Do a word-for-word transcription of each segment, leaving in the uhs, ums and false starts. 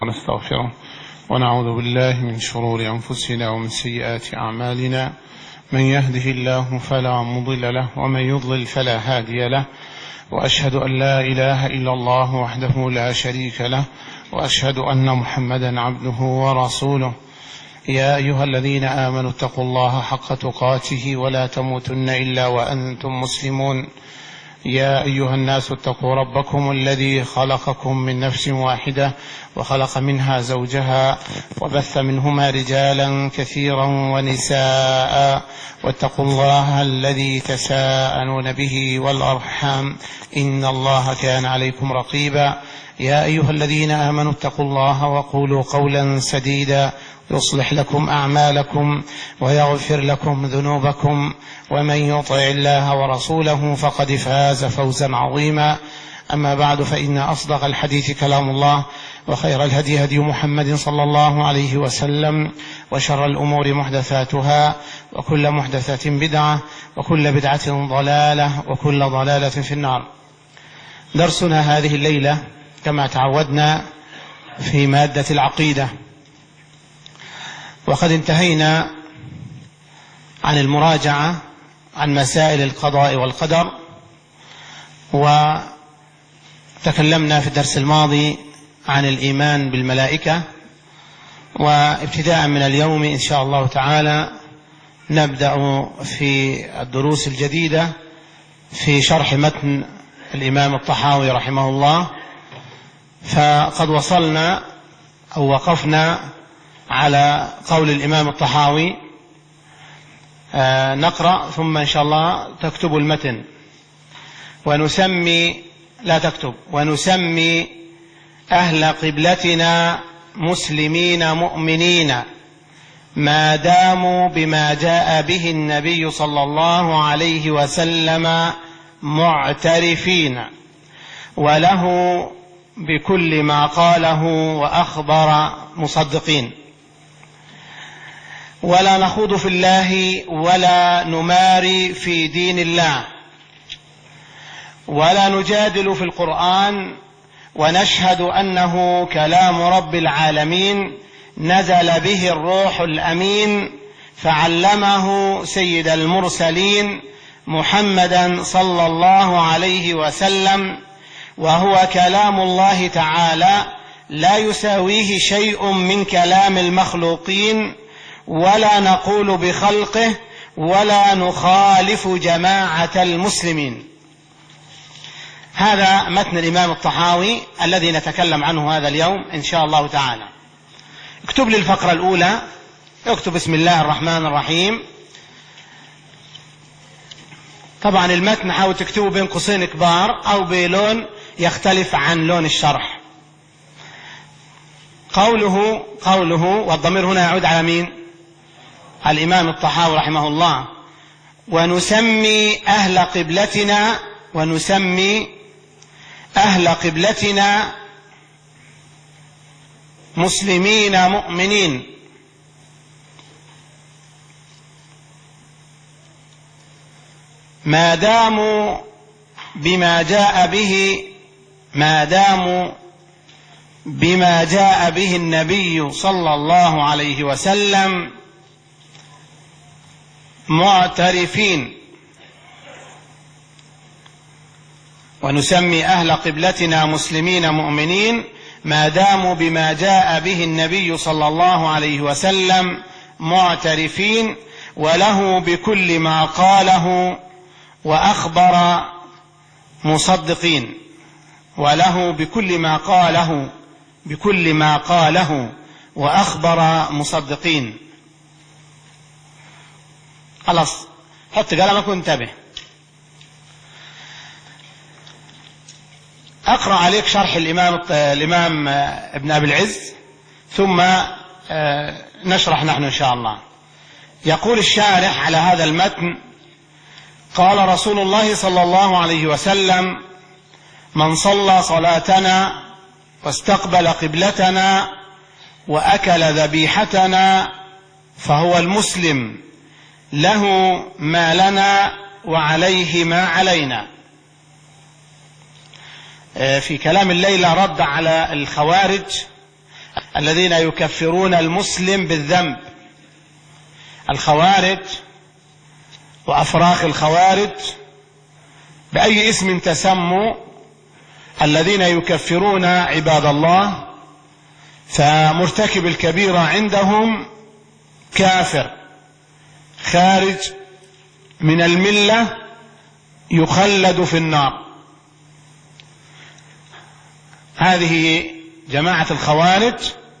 ونستغفره ونعوذ بالله من شرور أنفسنا ومن سيئات أعمالنا، من يهده الله فلا مضل له ومن يضلل فلا هادي له، وأشهد أن لا إله إلا الله وحده لا شريك له، وأشهد أن محمدا عبده ورسوله. يا أيها الذين آمنوا اتقوا الله حق تقاته ولا تموتن إلا وأنتم مسلمون. يا أيها الناس اتقوا ربكم الذي خلقكم من نفس واحدة وخلق منها زوجها وبث منهما رجالا كثيرا ونساء، واتقوا الله الذي تساءلون به والأرحام إن الله كان عليكم رقيبا. يا أيها الذين آمنوا اتقوا الله وقولوا قولا سديدا يصلح لكم أعمالكم ويغفر لكم ذنوبكم، ومن يطع الله ورسوله فقد فاز فوزا عظيما. أما بعد، فإن أصدق الحديث كلام الله، وخير الهدي هدي محمد صلى الله عليه وسلم، وشر الأمور محدثاتها، وكل محدثة بدعة، وكل بدعة ضلالة، وكل ضلالة في النار. درسنا هذه الليلة كما تعودنا في مادة العقيدة، وقد انتهينا عن المراجعة عن مسائل القضاء والقدر، وتكلمنا في الدرس الماضي عن الإيمان بالملائكة. وابتداء من اليوم إن شاء الله تعالى نبدأ في الدروس الجديدة في شرح متن الإمام الطحاوي رحمه الله. فقد وصلنا أو وقفنا على قول الإمام الطحاوي. آه نقرأ ثم إن شاء الله تكتب المتن. ونسمي لا تكتب ونسمي أهل قبلتنا مسلمين مؤمنين ما داموا بما جاء به النبي صلى الله عليه وسلم معترفين، وله بكل ما قاله وأخبر مصدقين. ولا نخوض في الله ولا نماري في دين الله، ولا نجادل في القرآن، ونشهد أنه كلام رب العالمين نزل به الروح الأمين، فعلمه سيد المرسلين محمدا صلى الله عليه وسلم، وهو كلام الله تعالى لا يساويه شيء من كلام المخلوقين، ولا نقول بخلقه، ولا نخالف جماعة المسلمين. هذا متن الإمام الطحاوي الذي نتكلم عنه هذا اليوم إن شاء الله تعالى. اكتب لي الفقرة الأولى، اكتب بسم الله الرحمن الرحيم. طبعا المتن حاول تكتبه بين قوسين كبار أو بلون يختلف عن لون الشرح. قوله قوله والضمير هنا يعود على مين؟ الإمام الطحاوي رحمه الله. ونسمي أهل قبلتنا ونسمي أهل قبلتنا مسلمين مؤمنين ما داموا بما جاء به ما داموا بما جاء به النبي صلى الله عليه وسلم معترفين. ونسمي أهل قبلتنا مسلمين مؤمنين ما داموا بما جاء به النبي صلى الله عليه وسلم معترفين، وله بكل ما قاله وأخبر مصدقين. وله بكل ما قاله بكل ما قاله وأخبر مصدقين. خلاص، حط قلمك وانتبه. أقرأ عليك شرح الإمام الإمام ابن أبي العز، ثم نشرح نحن إن شاء الله. يقول الشارح على هذا المتن: قال رسول الله صلى الله عليه وسلم: من صلى صلاتنا واستقبل قبلتنا وأكل ذبيحتنا فهو المسلم، له ما لنا وعليه ما علينا. في كلام الليلة رد على الخوارج الذين يكفرون المسلم بالذنب، الخوارج وأفراخ الخوارج بأي اسم تسموا، الذين يكفرون عباد الله، فمرتكب الكبيرة عندهم كافر خارج من الملة يخلد في النار. هذه جماعة الخوارج،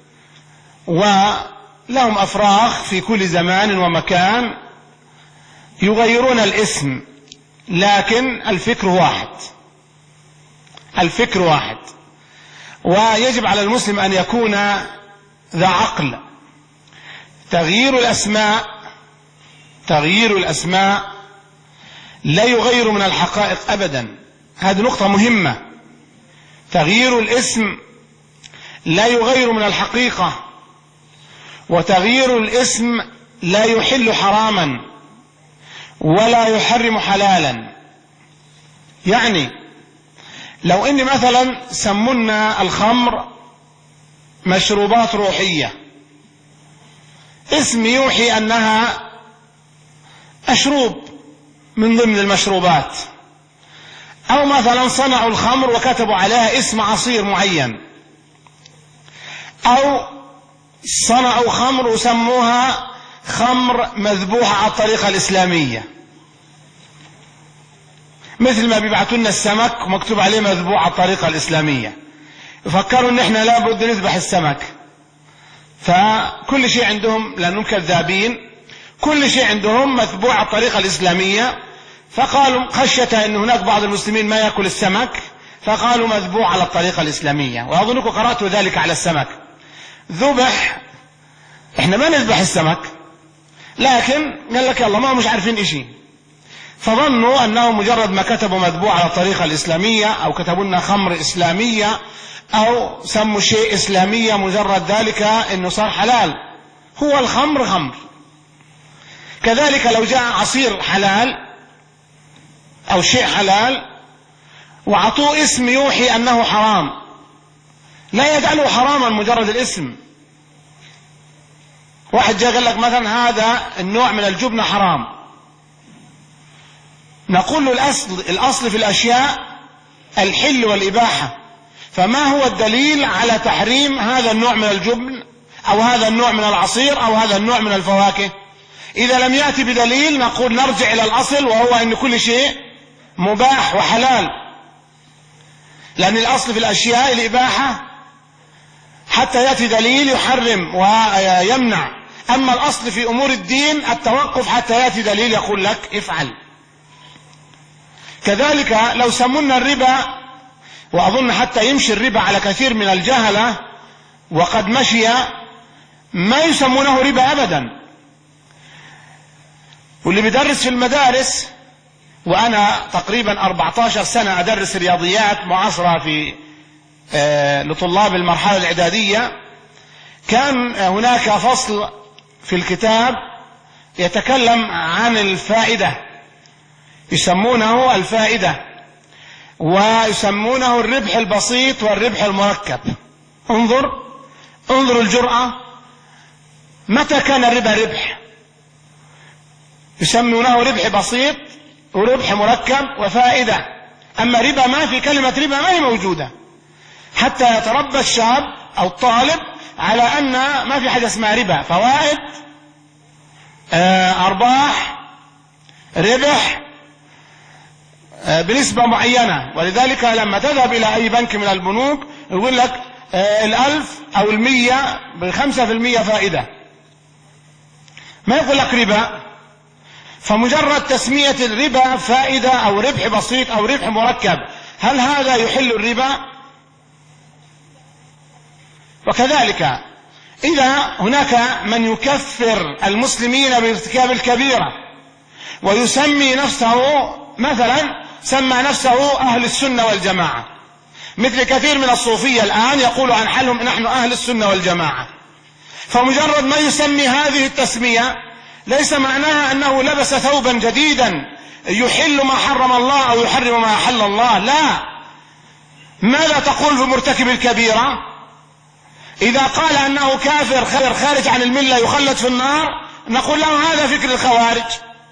ولهم أفراخ في كل زمان ومكان يغيرون الاسم، لكن الفكر واحد، الفكر واحد. ويجب على المسلم أن يكون ذا عقل. تغيير الأسماء تغيير الأسماء لا يغير من الحقائق أبدا، هذه نقطة مهمة. تغيير الاسم لا يغير من الحقيقة، وتغيير الاسم لا يحل حراما ولا يحرم حلالا. يعني لو ان مثلا سمونا الخمر مشروبات روحية، اسم يوحي انها مشروب من ضمن المشروبات، او مثلا صنعوا الخمر وكتبوا عليها اسم عصير معين، او صنعوا خمر وسموها خمر مذبوحة على الطريقة الإسلامية، مثل ما بيبعتوا لنا السمك ومكتوب عليه مذبوح على الطريقة الإسلامية، يفكروا ان احنا لابد نذبح السمك. فكل شيء عندهم، لأنهم كذابين، كل شيء عندهم مذبوح على الطريقة الإسلامية. فقالوا خشية ان هناك بعض المسلمين ما يأكل السمك، فقالوا مذبوح على الطريقة الإسلامية. وأظنكم قرأتوا ذلك على السمك، ذبح. احنا ما نذبح السمك، لكن قال لك يلا ما مش عارفين اشي، فظنوا انه مجرد ما كتبوا مذبوح على الطريقة الإسلامية، او كتبوا لنا خمر إسلامية، او سموا شيء إسلامية، مجرد ذلك انه صار حلال. هو الخمر خمر. كذلك لو جاء عصير حلال او شيء حلال وعطوه اسم يوحي انه حرام، لا يجعله حراما مجرد الاسم. واحد جاء قال لك مثلا هذا النوع من الجبنة حرام، نقول له الأصل, الأصل في الأشياء الحل والإباحة، فما هو الدليل على تحريم هذا النوع من الجبن أو هذا النوع من العصير أو هذا النوع من الفواكه؟ إذا لم يأتي بدليل نقول نرجع إلى الأصل، وهو أن كل شيء مباح وحلال، لأن الأصل في الأشياء الإباحة حتى يأتي دليل يحرم ويمنع. أما الأصل في أمور الدين التوقف حتى يأتي دليل يقول لك افعل. كذلك لو سمونا الربا، وأظن حتى يمشي الربا على كثير من الجهلة وقد مشي، ما يسمونه ربا أبدا. واللي بيدرس في المدارس، وأنا تقريبا أربعة عشر سنة أدرس رياضيات معاصرة في آه لطلاب المرحلة الإعدادية، كان هناك فصل في الكتاب يتكلم عن الفائدة، يسمونه الفائدة، ويسمونه الربح البسيط والربح المركب. انظر انظر الجرأة، متى كان الربا ربح؟ يسمونه ربح بسيط وربح مركب وفائدة. أما ربا ما في، كلمة ربا ما هي موجودة، حتى يتربى الشاب أو الطالب على أن ما في حاجة اسمها ربا. فوائد، أرباح، ربح بنسبة معينة. ولذلك لما تذهب إلى أي بنك من البنوك يقول لك الألف أو المية بخمسة في المية فائدة، ما يقول لك ربا. فمجرد تسمية الربا فائدة أو ربح بسيط أو ربح مركب، هل هذا يحل الربا؟ وكذلك إذا هناك من يكفر المسلمين بارتكاب الكبيرة ويسمي نفسه، مثلا سمى نفسه أهل السنة والجماعة، مثل كثير من الصوفية الآن يقول عن حالهم نحن أهل السنة والجماعة، فمجرد ما يسمي هذه التسمية ليس معناها أنه لبس ثوبا جديدا يحل ما حرم الله أو يحرم ما أحل الله. لا. ماذا تقول في مرتكب الكبيرة؟ إذا قال أنه كافر خارج عن الملة يخلد في النار، نقول له هذا فكر الخوارج،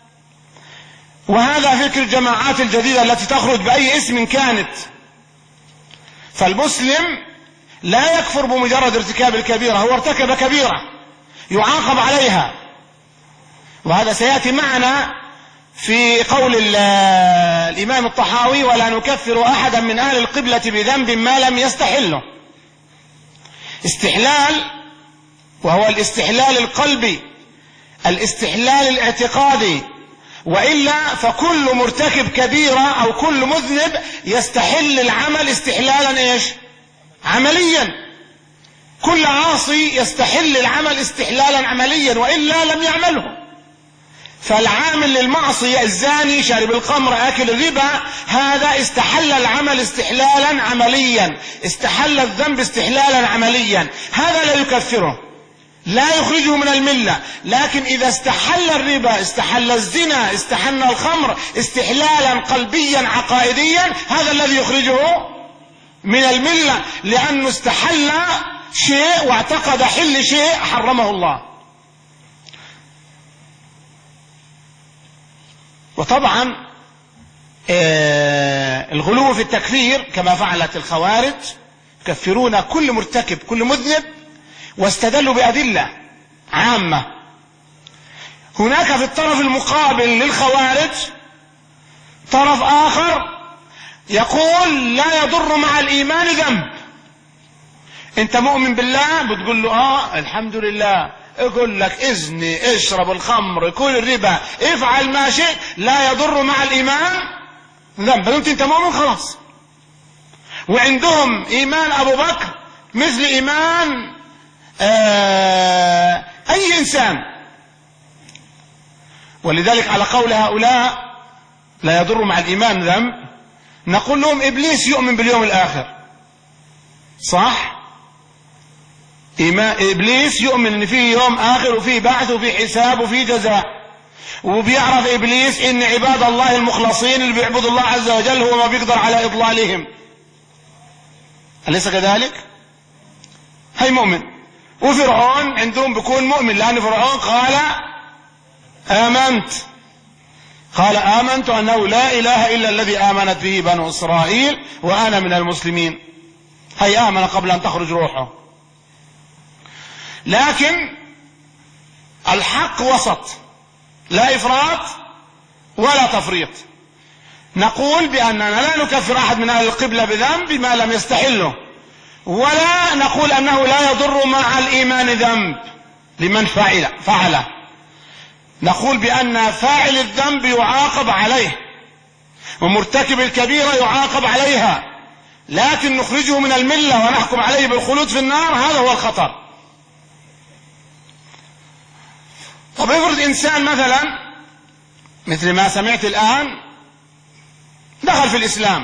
وهذا فكر الجماعات الجديدة التي تخرج بأي اسم كانت. فالمسلم لا يكفر بمجرد ارتكاب الكبيرة، هو ارتكب كبيرة يعاقب عليها، وهذا سيأتي معنا في قول الإمام الطحاوي: ولا نكفر أحدا من أهل القبلة بذنب ما لم يستحله. استحلال، وهو الاستحلال القلبي، الاستحلال الاعتقادي، وإلا فكل مرتكب كبيرة أو كل مذنب يستحل العمل استحلالا إيش؟ عمليا. كل عاصي يستحل العمل استحلالا عمليا، وإلا لم يعمله. فالعامل للمعصية الزاني شارب الخمر آكل الربا، هذا استحل العمل استحلالا عمليا، استحل الذنب استحلالا عمليا، هذا لا يكفره، لا يخرجه من الملة. لكن إذا استحل الربا، استحل الزنا، استحل الخمر استحلالا قلبيا عقائديا، هذا الذي يخرجه من الملة، لأنه استحل شيء واعتقد حل شيء حرمه الله. وطبعا آه الغلو في التكفير كما فعلت الخوارج، يكفرون كل مرتكب كل مذنب، واستدلوا بأدلة عامة. هناك في الطرف المقابل للخوارج طرف آخر يقول لا يضر مع الإيمان ذنب. انت مؤمن بالله، بتقول له اه الحمد لله، يقول لك اذني، اشرب الخمر، كل الربا، افعل ما شئت، لا يضر مع الإيمان ذنب. انت انت مؤمن خلاص. وعندهم إيمان أبو بكر مثل إيمان آه أي إنسان. ولذلك على قول هؤلاء لا يضر مع الإيمان ذنب، نقول لهم إبليس يؤمن باليوم الآخر، صح؟ إبليس يؤمن إن فيه يوم آخر وفيه بعث وفيه حساب وفيه جزاء، وبيعرف إبليس إن عباد الله المخلصين اللي بيعبدوا الله عز وجل هو ما بيقدر على إضلالهم، أليس كذلك؟ هي مؤمن. وفرعون عندهم بيكون مؤمن، لأن فرعون قال آمنت، قال آمنت أنه لا إله إلا الذي آمنت به بنو إسرائيل وأنا من المسلمين. هي آمن قبل أن تخرج روحه. لكن الحق وسط، لا إفراط ولا تفريط. نقول بأننا لا نكفر أحد من أهل القبلة بذنب ما لم يستحله، ولا نقول أنه لا يضر مع الإيمان ذنب لمن فعل فعله. نقول بأن فاعل الذنب يعاقب عليه، ومرتكب الكبيرة يعاقب عليها، لكن نخرجه من الملة ونحكم عليه بالخلود في النار، هذا هو الخطر. طب افرض إنسان مثلا مثل ما سمعت الآن دخل في الإسلام،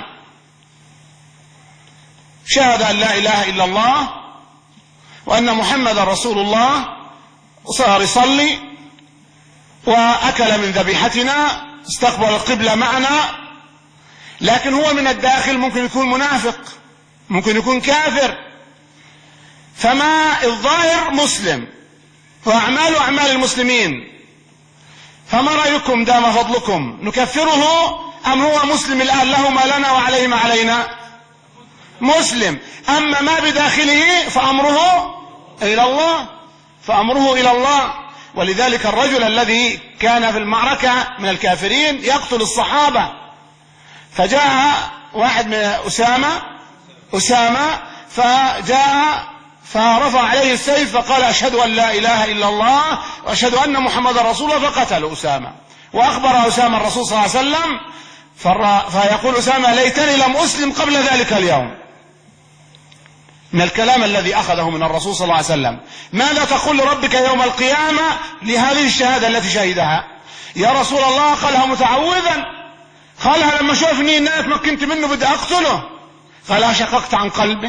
شهد أن لا إله إلا الله وأن محمد رسول الله، وصار يصلي وأكل من ذبيحتنا، استقبل القبلة معنا، لكن هو من الداخل ممكن يكون منافق، ممكن يكون كافر. فما الظاهر مسلم وأعماله أعمال المسلمين، فما رأيكم دام فضلكم؟ نكفره أم هو مسلم الآن له ما لنا وعليه ما علينا؟ مسلم. أما ما بداخله فأمره إلى الله، فأمره إلى الله. ولذلك الرجل الذي كان في المعركة من الكافرين يقتل الصحابة، فجاء واحد من أسامة أسامة فجاء فرفع عليه السيف فقال أشهد أن لا إله إلا الله وأشهد أن محمد رسول الله، فقتل أسامة. وأخبر أسامة الرسول صلى الله عليه وسلم، فيقول أسامة ليتني لم أسلم قبل ذلك اليوم. من الكلام الذي أخذه من الرسول صلى الله عليه وسلم. ماذا تقول لربك يوم القيامة لهذه الشهادة التي شهدها؟ يا رسول الله قالها متعوذا، قالها لما شافني إن اتمكنت منه بدي أقتله، فلا شققت عن قلبه.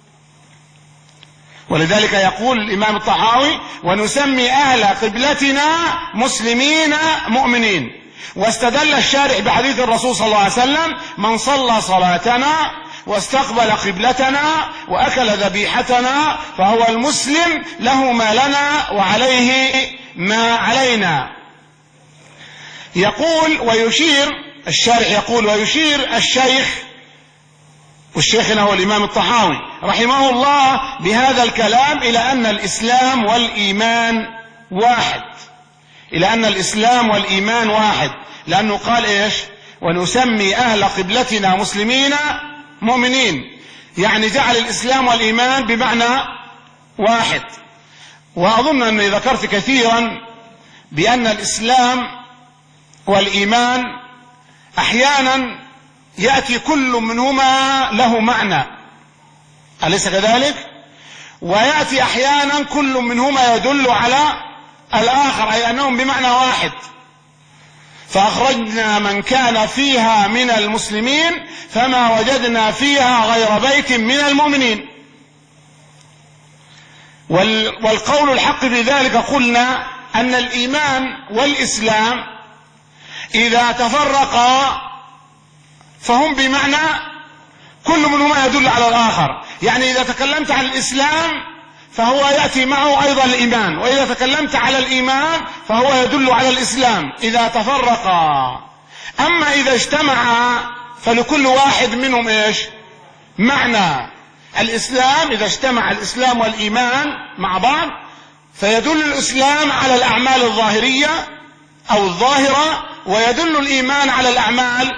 ولذلك يقول الإمام الطحاوي ونسمي أهل قبلتنا مسلمين مؤمنين. واستدل الشارع بحديث الرسول صلى الله عليه وسلم من صلى صلاتنا واستقبل قبلتنا وأكل ذبيحتنا فهو المسلم، له ما لنا وعليه ما علينا. يقول ويشير الشارح، يقول ويشير الشيخ، والشيخ هو الإمام الطحاوي رحمه الله بهذا الكلام إلى أن الإسلام والإيمان واحد، إلى أن الإسلام والإيمان واحد، لأنه قال إيش؟ ونسمي أهل قبلتنا مسلمين مؤمنين، يعني جعل الإسلام والإيمان بمعنى واحد. وأظن أني ذكرت كثيرا بأن الإسلام والإيمان أحيانا يأتي كل منهما له معنى، أليس كذلك؟ ويأتي أحيانا كل منهما يدل على الآخر، أي أنهم بمعنى واحد. فأخرجنا من كان فيها من المسلمين فما وجدنا فيها غير بيت من المؤمنين. والقول الحق في ذلك قلنا أن الإيمان والإسلام إذا تفرقا فهم بمعنى كل منهما يدل على الآخر. يعني إذا تكلمت عن الإسلام فهو يأتي معه أيضا الإيمان، وإذا تكلمت على الإيمان فهو يدل على الإسلام إذا تفرقا. أما إذا اجتمعا فلكل واحد منهم إيش؟ معنى. الإسلام إذا اجتمع الإسلام والإيمان مع بعض فيدل الإسلام على الأعمال الظاهرية أو الظاهرة، ويدل الإيمان على الأعمال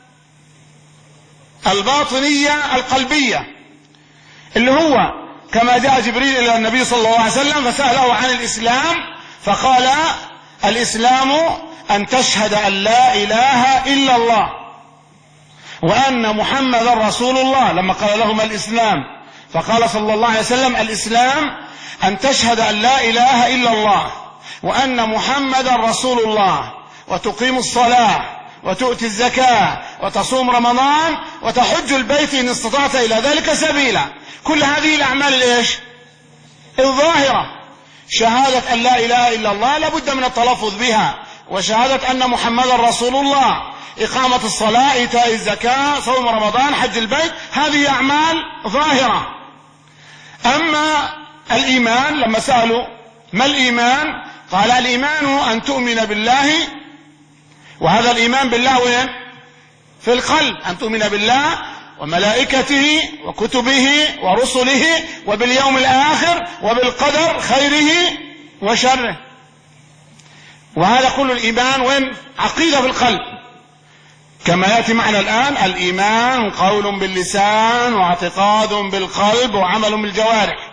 الباطنية القلبية، اللي هو كما جاء جبريل إلى النبي صلى الله عليه وسلم فسأله عن الإسلام فقال الإسلام أن تشهد أن لا إله إلا الله وأن محمدا رسول الله. لما قال لهم الإسلام فقال صلى الله عليه وسلم الإسلام أن تشهد أن لا إله إلا الله وأن محمدا رسول الله وتقيم الصلاة وتؤتي الزكاة وتصوم رمضان وتحج البيت إن استطعت إلى ذلك سبيلا. كل هذه الأعمال الإيش؟ الظاهرة. شهادة أن لا إله إلا الله لابد من التلفظ بها، وشهادة أن محمدا رسول الله، إقامة الصلاة، إيتاء الزكاة، صوم رمضان، حج البيت، هذه أعمال ظاهرة. أما الإيمان لما سألوا ما الإيمان قال الإيمان أن تؤمن بالله، وهذا الإيمان بالله وين؟ في القلب، أن تؤمن بالله وملائكته وكتبه ورسله وباليوم الآخر وبالقدر خيره وشره. وهذا كل الإيمان وين؟ عقيدة في القلب، كما يأتي معنا الآن الإيمان قول باللسان واعتقاد بالقلب وعمل بالجوارح.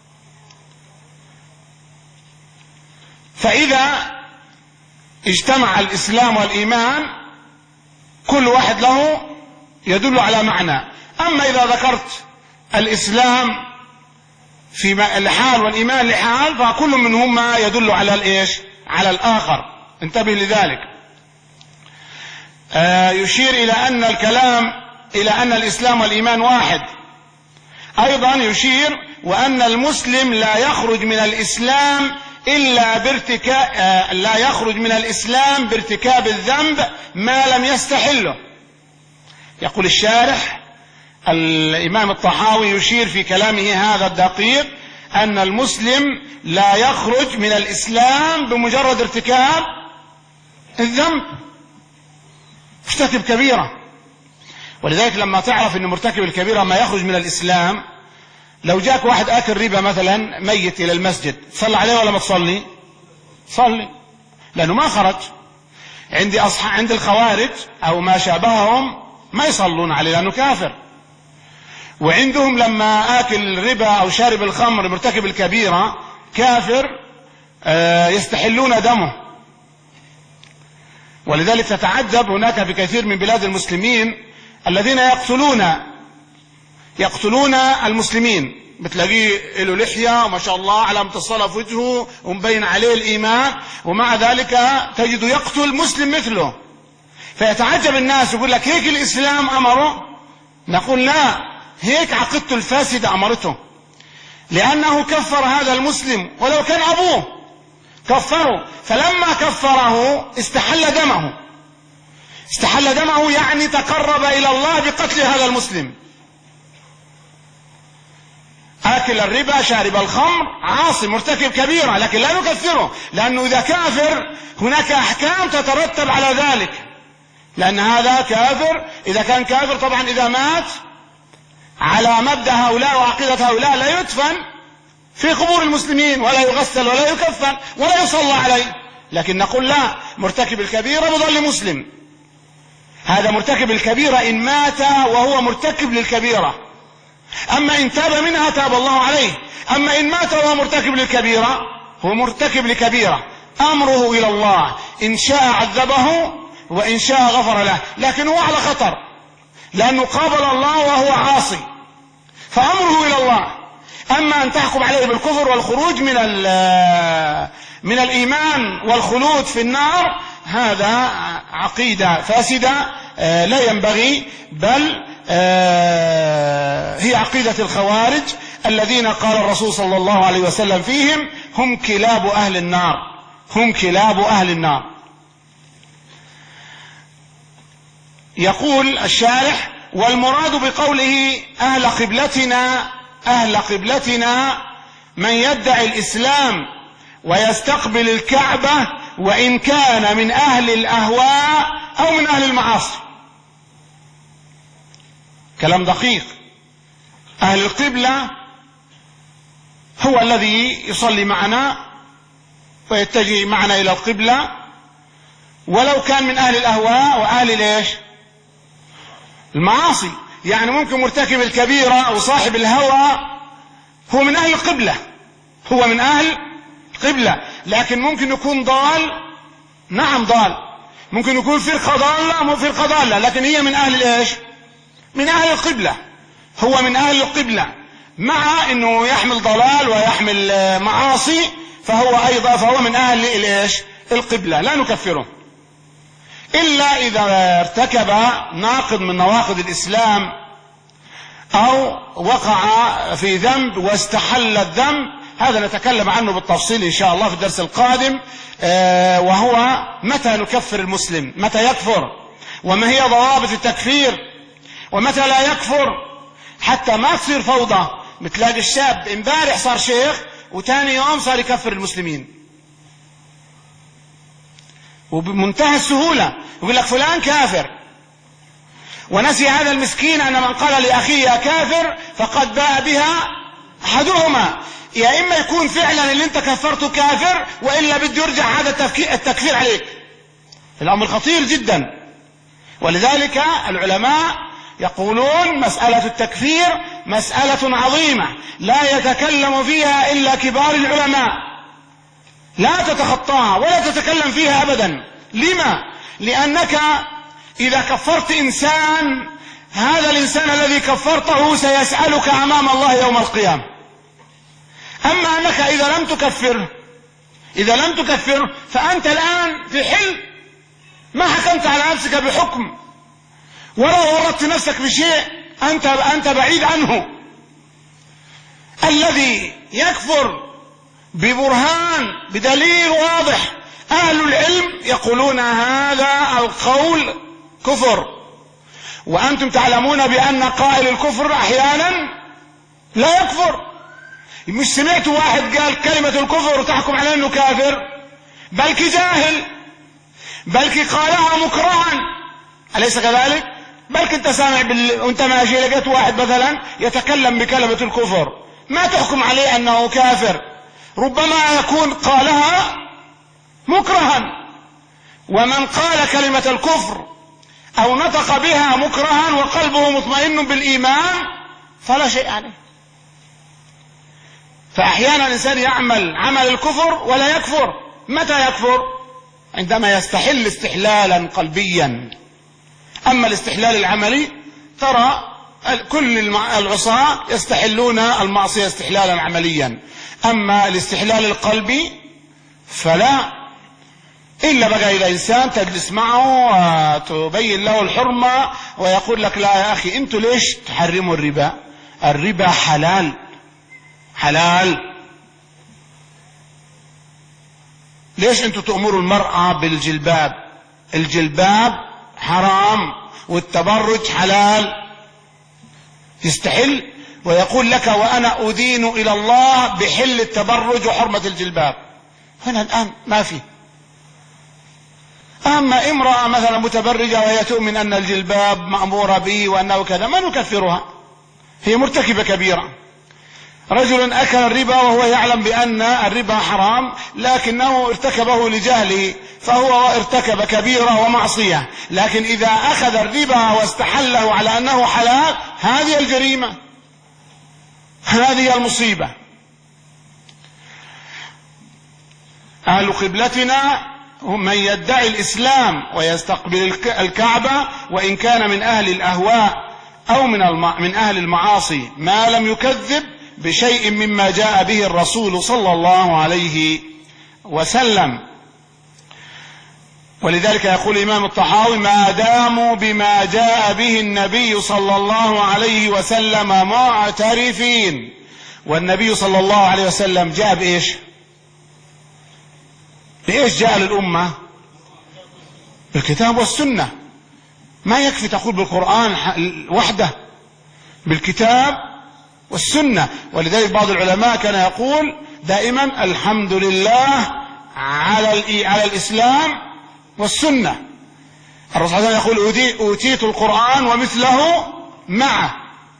فإذا اجتمع الإسلام والإيمان كل واحد له يدل على معنى. أما إذا ذكرت الإسلام في الحال والإيمان لحال فكل منهما يدل على الإيش؟ على الآخر. انتبه لذلك. آه يشير إلى أن الكلام إلى أن الإسلام والإيمان واحد. أيضا يشير وأن المسلم لا يخرج من الإسلام إلا بارتكاب آه لا يخرج من الإسلام بارتكاب الذنب ما لم يستحله. يقول الشارح الإمام الطحاوي يشير في كلامه هذا الدقيق أن المسلم لا يخرج من الإسلام بمجرد ارتكاب الذنب، ارتكب كبيرة. ولذلك لما تعرف أن مرتكب الكبيرة ما يخرج من الإسلام، لو جاك واحد آكل ربا مثلا ميت إلى المسجد تصلي عليه ولا ما تصلي؟ صلي، لأنه ما خرج. عندي أصحى عند الخوارج أو ما شابههم ما يصلون عليه لأنه كافر. وعندهم لما آكل ربا أو شارب الخمر مرتكب الكبيرة كافر يستحلون دمه. ولذلك تتعجب هناك في كثير من بلاد المسلمين الذين يقتلون يقتلون المسلمين، بتلاقيه له لحية وما شاء الله علامة الصلاة في وجهه ومبين عليه الإيمان، ومع ذلك تجد يقتل مسلم مثله. فيتعجب الناس يقول لك هيك الإسلام أمره؟ نقول لا، هيك عقيدته الفاسدة أمرته، لأنه كفر هذا المسلم ولو كان أبوه كفره، فلما كفره استحل دمه. استحل دمه يعني تقرب إلى الله بقتل هذا المسلم. آكل الربا شارب الخمر عاصي مرتكب كبيرة، لكن لا نكفره، لأنه إذا كافر هناك أحكام تترتب على ذلك، لأن هذا كافر. إذا كان كافر طبعا إذا مات على مبدأ هؤلاء وعقيدة هؤلاء لا يدفن في قبور المسلمين ولا يغسل ولا يكفن ولا يصلى عليه، لكن نقول لا، مرتكب الكبيرة بظل مسلم. هذا مرتكب الكبيرة إن مات وهو مرتكب للكبيرة، أما إن تاب منها تاب الله عليه. أما إن مات وهو مرتكب للكبيرة هو مرتكب لكبيرة، أمره إلى الله، إن شاء عذبه وإن شاء غفر له، لكن هو على خطر لأنه قابل الله وهو عاصي، فأمره إلى الله. أما أن تحكم عليه بالكفر والخروج من من الإيمان والخلود في النار، هذا عقيدة فاسدة لا ينبغي، بل هي عقيدة الخوارج الذين قال الرسول صلى الله عليه وسلم فيهم هم كلاب أهل النار، هم كلاب أهل النار. يقول الشارح: والمراد بقوله أهل قبلتنا، أهل قبلتنا من يدعي الإسلام ويستقبل الكعبة وإن كان من أهل الأهواء أو من أهل المعاصي. كلام دقيق. أهل القبلة هو الذي يصلي معنا ويتجه معنا إلى القبلة، ولو كان من أهل الأهواء وأهل ليش المعاصي. يعني ممكن مرتكب الكبيرة أو صاحب الهوى هو من أهل القبلة، هو من أهل القبلة، لكن ممكن يكون ضال، نعم ضال، ممكن يكون فرقة ضالة مو فرقة ضالة، لكن هي من أهل ايش؟ من أهل القبلة، هو من أهل القبلة، مع أنه يحمل ضلال ويحمل معاصي، فهو أيضا فهو من أهل الايش؟ القبلة، لا نكفره إلا إذا ارتكب ناقض من نواقض الإسلام أو وقع في ذنب واستحل الذنب. هذا نتكلم عنه بالتفصيل إن شاء الله في الدرس القادم، وهو متى نكفر المسلم، متى يكفر، وما هي ضوابط التكفير، ومتى لا يكفر، حتى ما تصير فوضى. بتلاقي الشاب امبارح صار شيخ وتاني يوم صار يكفر المسلمين وبمنتهى السهولة، يقول لك فلان كافر، ونسي هذا المسكين أن من قال لأخيه يا كافر فقد باء بها أحدهما، يا إما يكون فعلا اللي انت كفرته كافر، وإلا بده يرجع هذا التكفير عليك. الأمر خطير جدا، ولذلك العلماء يقولون مسألة التكفير مسألة عظيمة لا يتكلم فيها إلا كبار العلماء، لا تتخطاها ولا تتكلم فيها أبدا. لما؟ لأنك إذا كفرت إنسان، هذا الإنسان الذي كفرته سيسألك أمام الله يوم القيامة. أما أنك إذا لم تكفر إذا لم تكفر فأنت الآن في حل، ما حكمت على نفسك بحكم، ولو ورطت نفسك بشيء أنت أنت بعيد عنه. الذي يكفر ببرهان بدليل واضح، أهل العلم يقولون هذا القول كفر، وأنتم تعلمون بأن قائل الكفر أحيانا لا يكفر. مش سمعت واحد قال كلمة الكفر وتحكم عليه أنه كافر، بلك جاهل، بلك قالها مكرها، أليس كذلك؟ بلك أنت سامع بال... وأنت ماشي لقيت واحد مثلا يتكلم بكلمة الكفر، ما تحكم عليه أنه كافر، ربما يكون قالها مكرها. ومن قال كلمة الكفر أو نطق بها مكرها وقلبه مطمئن بالإيمان فلا شيء عليه. فأحيانا الإنسان يعمل عمل الكفر ولا يكفر. متى يكفر؟ عندما يستحل استحلالا قلبيا. أما الاستحلال العملي ترى كل العصاة يستحلون المعصية استحلالا عمليا، أما الاستحلال القلبي فلا، إلا بقى إذا إنسان تجلس معه وتبين له الحرمة ويقول لك لا يا أخي أنتوا ليش تحرموا الربا؟ الربا حلال حلال، ليش أنتوا تأمروا المرأة بالجلباب؟ الجلباب حرام والتبرج حلال. يستحل ويقول لك وأنا أدين إلى الله بحل التبرج وحرمة الجلباب. هنا الآن ما في. أما امرأة مثلا متبرجة وهي تؤمن أن الجلباب مأمورة به وأنه كذا ما نكفرها، هي مرتكبة كبيرة. رجل أكل الربا وهو يعلم بأن الربا حرام لكنه ارتكبه لجهله، فهو ارتكب كبيرة ومعصية، لكن إذا أخذ الربا واستحله على أنه حلال هذه الجريمة، هذه المصيبة. أهل قبلتنا هم من يدعي الإسلام ويستقبل الكعبة وإن كان من أهل الأهواء أو من من أهل المعاصي، ما لم يكذب بشيء مما جاء به الرسول صلى الله عليه وسلم. ولذلك يقول الإمام الطحاوي ما داموا بما جاء به النبي صلى الله عليه وسلم معترفين. والنبي صلى الله عليه وسلم جاء بإيش؟ بإيش جاء للأمة؟ بالكتاب والسنة. ما يكفي تقول بالقرآن وحده، بالكتاب والسنة. ولذلك بعض العلماء كان يقول دائما الحمد لله على على الإسلام والسنة. الرسول صلى الله عليه وسلم يقول أوتيت القرآن ومثله معه،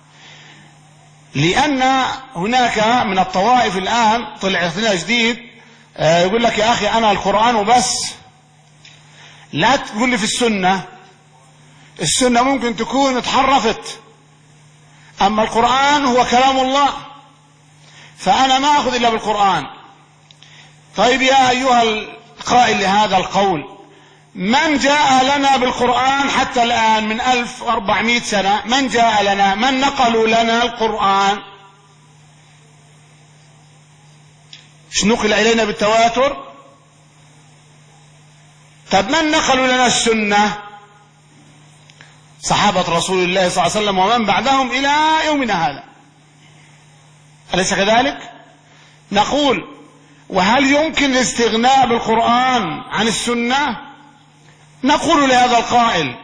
لأن هناك من الطوائف الآن طلعت لنا جديد يقول لك يا أخي أنا القرآن وبس، لا تقول لي في السنة. السنة ممكن تكون اتحرفت، أما القرآن هو كلام الله، فأنا ما أخذ إلا بالقرآن. طيب يا أيها القائل لهذا القول، من جاء لنا بالقرآن حتى الآن من ألف وأربعمائة سنة؟ من جاء لنا؟ من نقلوا لنا القرآن؟ ايش نقل إلينا بالتواتر؟ طب من نقلوا لنا السنة؟ صحابة رسول الله صلى الله عليه وسلم ومن بعدهم إلى يومنا هذا، أليس كذلك؟ نقول وهل يمكن الاستغناء بالقرآن عن السنة؟ نقول لهذا القائل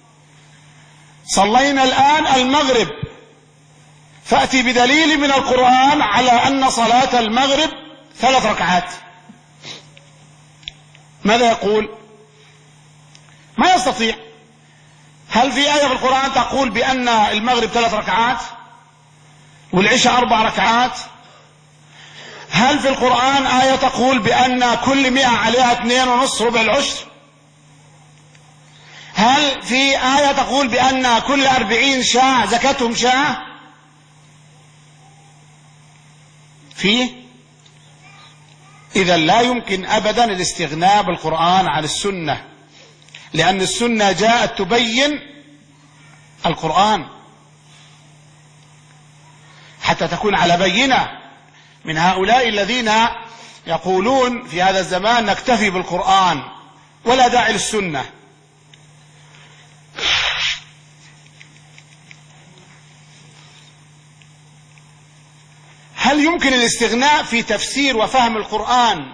صلينا الآن المغرب، فأتي بدليل من القرآن على أن صلاة المغرب ثلاث ركعات. ماذا يقول؟ ما يستطيع. هل في آية في القرآن تقول بأن المغرب ثلاث ركعات والعشاء أربع ركعات؟ هل في القرآن آية تقول بأن كل مئة عليها اثنين ونصف ربع العشر؟ هل في آية تقول بأن كل أربعين شاة زكاتهم شاة؟ فيه؟ إذا لا يمكن أبدا الاستغناء بالقرآن عن السنة، لأن السنة جاءت تبين القرآن حتى تكون على بينة من هؤلاء الذين يقولون في هذا الزمان نكتفي بالقرآن ولا داعي للسنة. هل يمكن الاستغناء في تفسير وفهم القرآن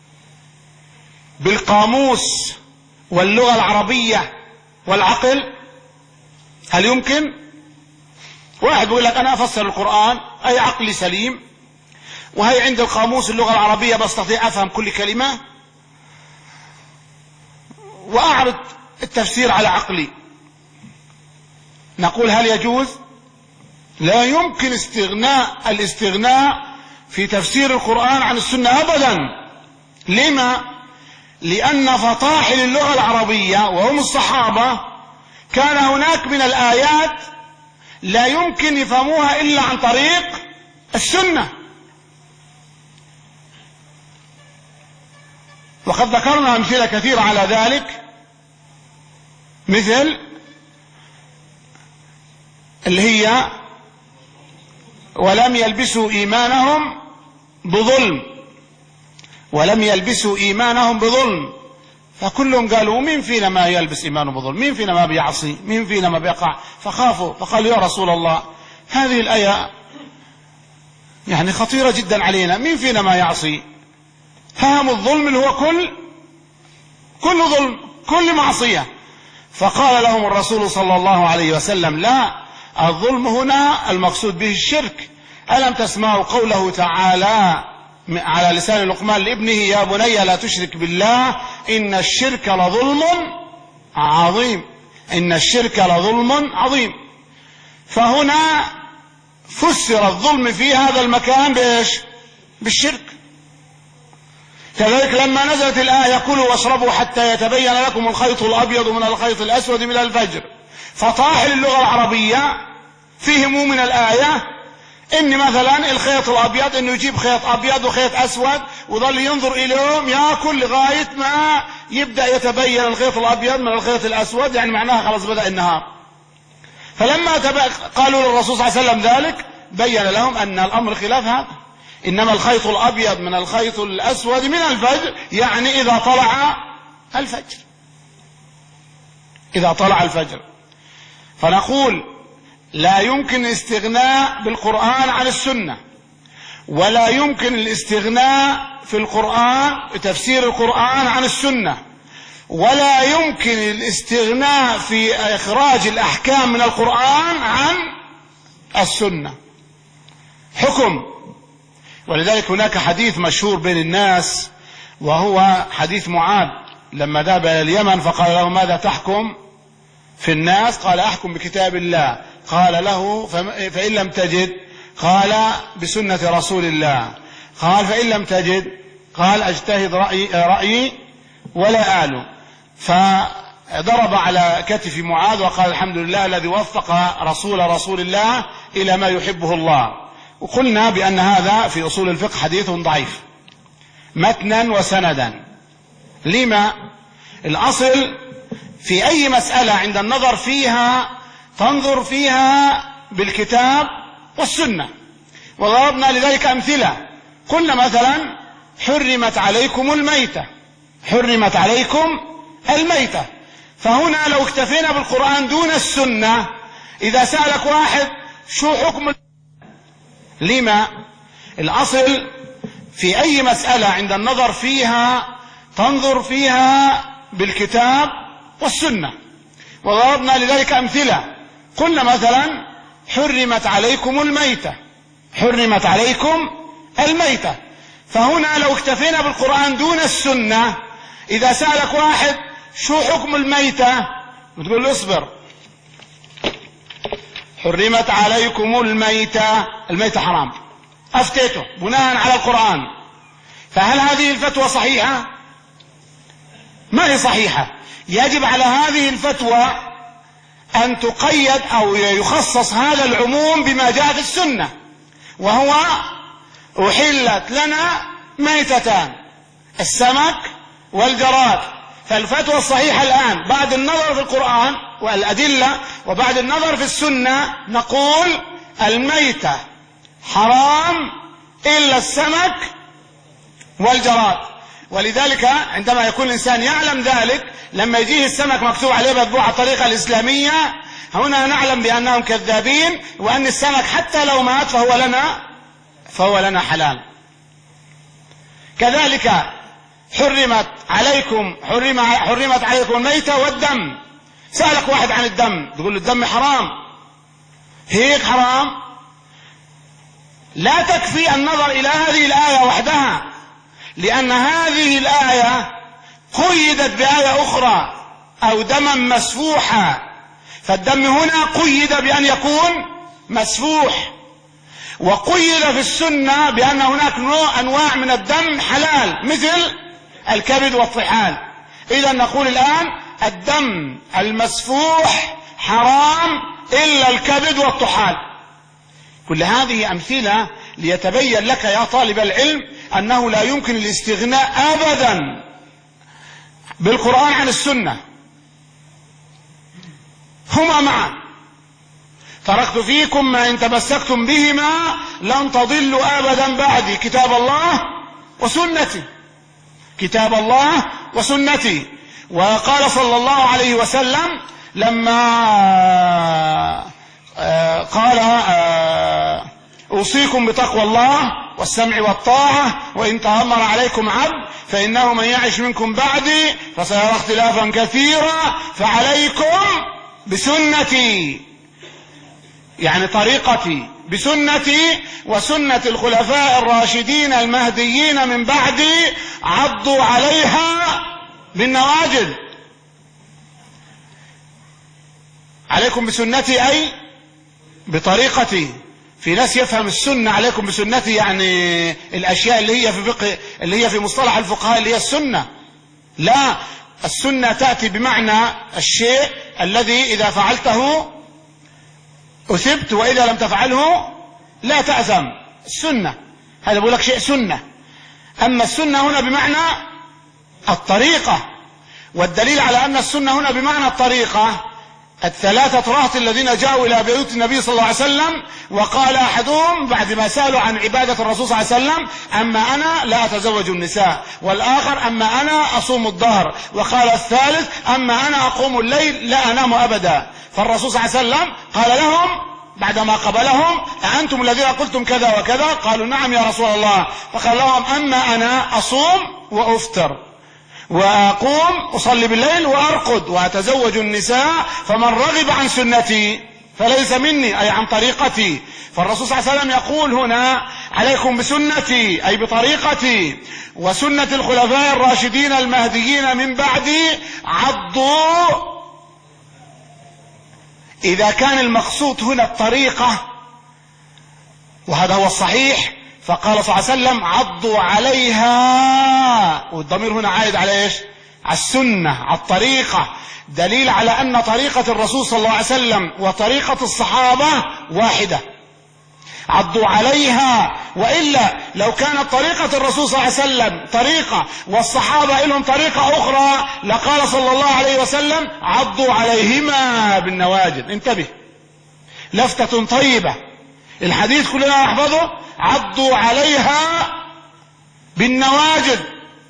بالقاموس واللغة العربية والعقل؟ هل يمكن؟ واحد يقول لك أنا أفسر القرآن أي عقلي سليم، وهي عند القاموس اللغة العربية بستطيع أفهم كل كلمة وأعرض التفسير على عقلي. نقول هل يجوز؟ لا يمكن استغناء الاستغناء في تفسير القرآن عن السنة أبدا. لما؟ لأن فطاحل اللغة العربية وهم الصحابة كان هناك من الآيات لا يمكن يفهموها إلا عن طريق السنة. وقد ذكرنا أمثلة كثيرة على ذلك، مثل اللي هي ولم يلبسوا إيمانهم بظلم، ولم يلبسوا إيمانهم بظلم. فكلهم قالوا مين فينا ما يلبس إيمانه بظلم؟ مين فينا ما بيعصي؟ مين فينا ما بيقع؟ فخافوا فقالوا يا رسول الله هذه الآية يعني خطيرة جدا علينا، مين فينا ما يعصي؟ فهم الظلم اللي هو كل كل ظلم، كل معصية. فقال لهم الرسول صلى الله عليه وسلم لا، الظلم هنا المقصود به الشرك. ألم تسمعوا قوله تعالى على لسان لقمان لابنه يا بني لا تشرك بالله إن الشرك لظلم عظيم، إن الشرك لظلم عظيم. فهنا فسر الظلم في هذا المكان بإيش؟ بالشرك. كذلك لما نزلت الآية كلوا واشربوا حتى يتبين لكم الخيط الأبيض من الخيط الأسود من الفجر، فطاح للغة العربية فهموا من الآية إن مثلا الخيط الأبيض إنه يجيب خيط أبيض وخيط أسود وظل ينظر إليهم يأكل لغاية ما يبدأ يتبين الخيط الأبيض من الخيط الأسود، يعني معناها خلاص بدأ النهار. فلما قالوا للرسول صلى الله عليه وسلم ذلك بين لهم أن الأمر خلاف هذا، إنما الخيط الأبيض من الخيط الأسود من الفجر، يعني إذا طلع الفجر، إذا طلع الفجر. فنقول لا يمكن الاستغناء بالقرآن عن السنة، ولا يمكن الاستغناء في القرآن بتفسير القرآن عن السنة، ولا يمكن الاستغناء في إخراج الأحكام من القرآن عن السنة. حكم. ولذلك هناك حديث مشهور بين الناس وهو حديث معاذ لما ذهب إلى اليمن فقال له ماذا تحكم في الناس؟ قال أحكم بكتاب الله. قال له فإن لم تجد؟ قال بسنة رسول الله. قال فإن لم تجد؟ قال أجتهد رأيي, رأيي ولا آله. فضرب على كتف معاذ وقال الحمد لله الذي وفق رسول رسول الله إلى ما يحبه الله. وقلنا بأن هذا في أصول الفقه حديث ضعيف متنا وسندا. لما؟ الأصل في أي مسألة عند النظر فيها تنظر فيها بالكتاب والسنة، وضربنا لذلك أمثلة. قلنا مثلا حرمت عليكم الميتة، حرمت عليكم الميتة. فهنا لو اكتفينا بالقرآن دون السنة، إذا سألك واحد شو حكم، لما؟ الأصل في أي مسألة عند النظر فيها تنظر فيها بالكتاب والسنة، وضربنا لذلك أمثلة. قلنا مثلا حرمت عليكم الميتة، حرمت عليكم الميتة. فهنا لو اكتفينا بالقرآن دون السنة، إذا سألك واحد شو حكم الميتة وتقول له اصبر، حرمت عليكم الميتة، الميتة حرام، أفتيته بناء على القرآن. فهل هذه الفتوى صحيحة؟ ما هي صحيحة. يجب على هذه الفتوى أن تقيد أو يخصص هذا العموم بما جاء في السنة، وهو أحلت لنا ميتتان، السمك والجراد. فالفتوى الصحيحة الآن بعد النظر في القرآن والأدلة وبعد النظر في السنة نقول الميتة حرام إلا السمك والجراد. ولذلك عندما يكون الإنسان يعلم ذلك، لما يجيه السمك مكتوب عليه مذبوح على الطريقة الإسلامية، هنا نعلم بأنهم كذابين، وأن السمك حتى لو مات فهو لنا فهو لنا حلال. كذلك حرمت عليكم حرم حرمت عليكم الميتة والدم. سألك واحد عن الدم تقول له الدم حرام، هيك حرام. لا تكفي النظر إلى هذه الآية وحدها، لأن هذه الآية قيدت بآية أخرى أو دما مسفوحا، فالدم هنا قيد بأن يكون مسفوح، وقيد في السنة بأن هناك نوع أنواع من الدم حلال مثل الكبد والطحال. إذا نقول الآن الدم المسفوح حرام إلا الكبد والطحال. كل هذه أمثلة ليتبين لك يا طالب العلم أنه لا يمكن الاستغناء أبدا بالقرآن عن السنة، هما معا. تركت فيكم ما إن تمسكتم بهما لن تضلوا أبدا بعدي، كتاب الله وسنتي، كتاب الله وسنتي. وقال صلى الله عليه وسلم لما قال أوصيكم بتقوى الله والسمع والطاعة وإن تأمر عليكم عبد فإنه من يعش منكم بعدي فسيرى اختلافا كثيرا فعليكم بسنتي. يعني طريقتي بسنتي وسنة الخلفاء الراشدين المهديين من بعدي عضوا عليها بالنواجذ. عليكم بسنتي أي بطريقتي. في ناس يفهم السنة عليكم بسنتي يعني الأشياء اللي هي في فقه اللي هي في مصطلح الفقهاء اللي هي السنة. لا، السنة تأتي بمعنى الشيء الذي إذا فعلته أثبت وإذا لم تفعله لا تأثم. السنة هذا بقول لك شيء سنة. أما السنة هنا بمعنى الطريقة، والدليل على أن السنة هنا بمعنى الطريقة الثلاثة رهط الذين جاءوا إلى بيوت النبي صلى الله عليه وسلم وقال أحدهم بعد ما سألوا عن عبادة الرسول صلى الله عليه وسلم: أما أنا لا أتزوج النساء، والآخر: أما أنا أصوم الظهر، وقال الثالث: أما أنا أقوم الليل لا أنام أبدا. فالرسول صلى الله عليه وسلم قال لهم بعدما قبلهم: أأنتم الذين قلتم كذا وكذا؟ قالوا: نعم يا رسول الله. فقال لهم: أما أنا أصوم وأفطر وأقوم أصلي بالليل وأرقد وأتزوج النساء، فمن رغب عن سنتي فليس مني، أي عن طريقتي. فالرسول صلى الله عليه وسلم يقول هنا: عليكم بسنتي أي بطريقتي وسنة الخلفاء الراشدين المهديين من بعدي عضوا. إذا كان المقصود هنا الطريقة وهذا هو الصحيح، فقال صلى الله عليه وسلم: عضوا عليها، والضمير هنا عائد على ايش؟ على السنة، على الطريقة، دليل على أن طريقة الرسول صلى الله عليه وسلم وطريقة الصحابة واحدة. عضوا عليها، وإلا لو كانت طريقة الرسول صلى الله عليه وسلم طريقة والصحابة لهم طريقة أخرى لقال صلى الله عليه وسلم: عضوا عليهما بالنواجذ. انتبه، لفتة طيبة، الحديث كلنا نحفظه: عضوا عليها بالنواجذ.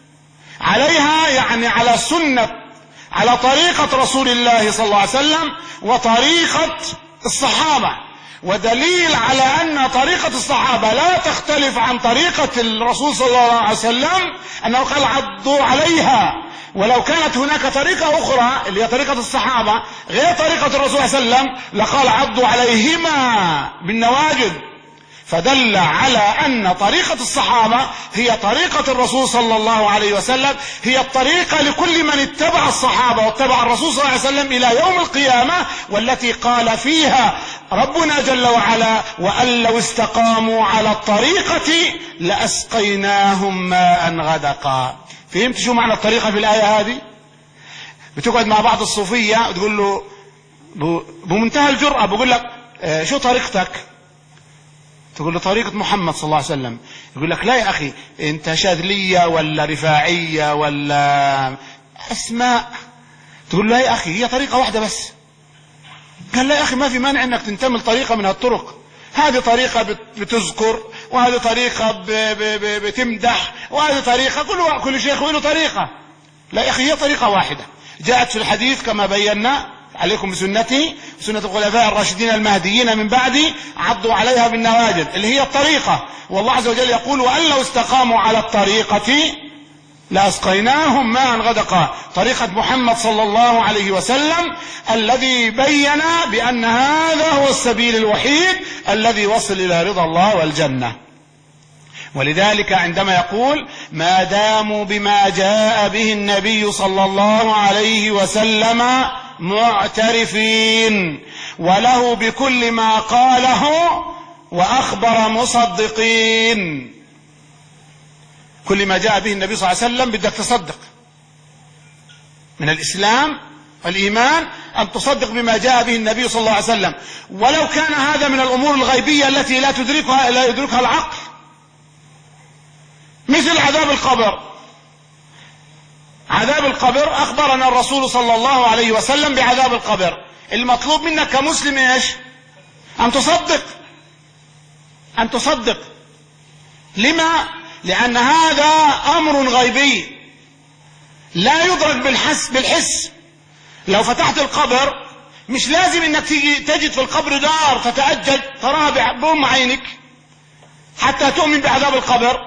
عليها يعني على سنة، على طريقة رسول الله صلى الله عليه وسلم وطريقة الصحابة. ودليل على أن طريقة الصحابة لا تختلف عن طريقة الرسول صلى الله عليه وسلم أنه قال: عضوا عليها. ولو كانت هناك طريقة أخرى اللي هي طريقة الصحابة غير طريقة الرسول صلى الله عليه وسلم لقال: عضوا عليهما بالنواجذ. فدل على أن طريقة الصحابة هي طريقة الرسول صلى الله عليه وسلم، هي الطريقة لكل من اتبع الصحابة واتبع الرسول صلى الله عليه وسلم إلى يوم القيامة، والتي قال فيها ربنا جل وعلا: وأن لو استقاموا على الطريقة لأسقيناهم ماء غدقا. فهمت شو معنى الطريقة في الآية هذه؟ بتقعد مع بعض الصوفية وتقول له بمنتهى الجرأة، بقول لك: شو طريقتك؟ تقول له: طريقة محمد صلى الله عليه وسلم. يقول لك: لا يا أخي، أنت شاذلية ولا رفاعية ولا أسماء؟ تقول له: لا يا أخي، هي طريقة واحدة بس. قال: لا يا أخي، ما في مانع أنك تنتمي لطريقة من الطرق. هذه طريقة بتذكر، وهذه طريقة بتمدح، وهذه طريقة، كل كل شيخ له طريقة. لا يا أخي، هي طريقة واحدة جاءت في الحديث كما بينا: عليكم بسنتي سنة الخلفاء الراشدين المهديين من بعدي عضوا عليها بالنواجذ، اللي هي الطريقة. والله عز وجل يقول: وأن لو استقاموا على الطريقة لأسقيناهم ماء غدقا. طريقة محمد صلى الله عليه وسلم الذي بين بأن هذا هو السبيل الوحيد الذي وصل إلى رضا الله والجنة. ولذلك عندما يقول: ما داموا بما جاء به النبي صلى الله عليه وسلم معترفين وله بكل ما قاله وأخبر مصدقين. كل ما جاء به النبي صلى الله عليه وسلم بدك تصدق. من الإسلام والإيمان أن تصدق بما جاء به النبي صلى الله عليه وسلم، ولو كان هذا من الأمور الغيبية التي لا تدركها لا يدركها العقل، مثل عذاب القبر. عذاب القبر أخبرنا الرسول صلى الله عليه وسلم بعذاب القبر. المطلوب منك كمسلم إيش؟ أن تصدق، أن تصدق. لما؟ لأن هذا أمر غيبي لا يدرك بالحس بالحس. لو فتحت القبر مش لازم انك تيجي تجد في القبر دار تتأجج تراها بأم عينك حتى تؤمن بعذاب القبر.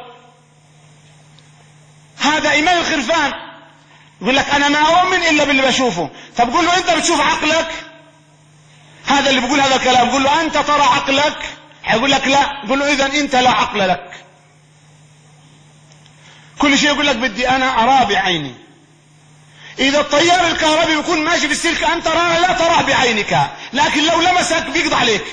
هذا إيمان الخرفان. يقول لك أنا ما أؤمن إلا باللي بشوفه. طب قول له أنت بتشوف عقلك؟ هذا اللي بيقول هذا الكلام قل له أنت ترى عقلك؟ هيقول لك لا. قل له إذن أنت لا عقل لك. كل شيء يقول لك بدي أنا أراه بعيني. إذا التيار الكهربي بيكون ماشي في السلك أنت تراه لا تراه بعينك، لكن لو لمسك بيقضي عليك.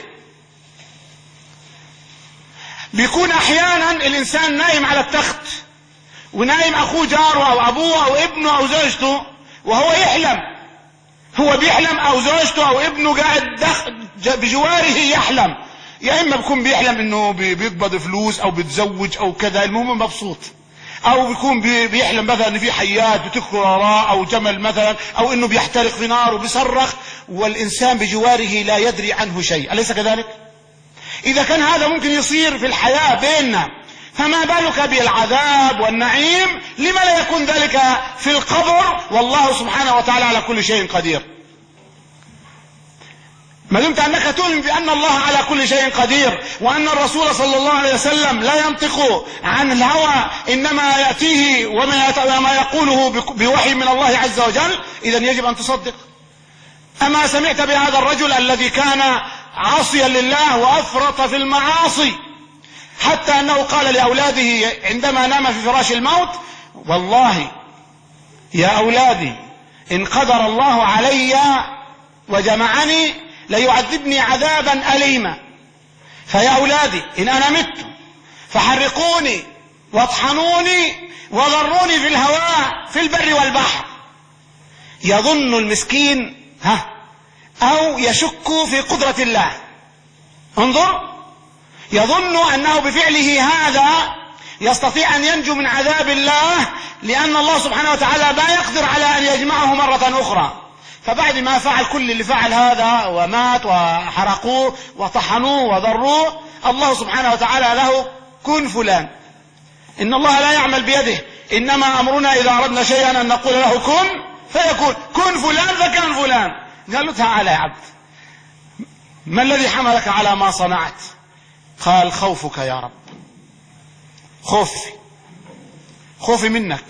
بيكون أحيانا الإنسان نايم على التخت ونايم أخوه جاره أو أبوه أو ابنه أو زوجته وهو يحلم، هو بيحلم أو زوجته أو ابنه قاعد بجواره يحلم، يا إما بيكون بيحلم إنه بيقبض فلوس أو بيتزوج أو كذا، المهم مبسوط، او بيكون بيحلم مثلا ان في حيات بتكر وراه او جمل مثلا، او انه بيحترق في نار وبيصرخ والانسان بجواره لا يدري عنه شيء، اليس كذلك؟ اذا كان هذا ممكن يصير في الحياة بيننا، فما بالك بالعذاب والنعيم؟ لما لا يكون ذلك في القبر؟ والله سبحانه وتعالى على كل شيء قدير. ما دمت أنك تؤمن بأن الله على كل شيء قدير، وأن الرسول صلى الله عليه وسلم لا ينطق عن الهوى إنما يأتيه وما يقوله بوحي من الله عز وجل، إذن يجب أن تصدق. أما سمعت بهذا الرجل الذي كان عاصيا لله وأفرط في المعاصي حتى أنه قال لأولاده عندما نام في فراش الموت: والله يا أولادي إن قدر الله علي وجمعني ليعذبني عذابا أليما، فيا أولادي إن أنا مت فحرقوني واطحنوني وضروني في الهواء في البر والبحر. يظن المسكين ها أو يشك في قدرة الله، انظر، يظن أنه بفعله هذا يستطيع أن ينجو من عذاب الله، لأن الله سبحانه وتعالى لا يقدر على أن يجمعه مرة أخرى. فبعد ما فعل كل اللي فعل هذا ومات وحرقوه وطحنوه وضروه، الله سبحانه وتعالى له كن فلان. إن الله لا يعمل بيده، إنما أمرنا إذا أردنا شيئا أن نقول له كن فيكون. كن فلان فكان فلان. قال له: تعالى يا عبد، ما الذي حملك على ما صنعت؟ قال: خوفك يا رب، خوفي خوفي منك،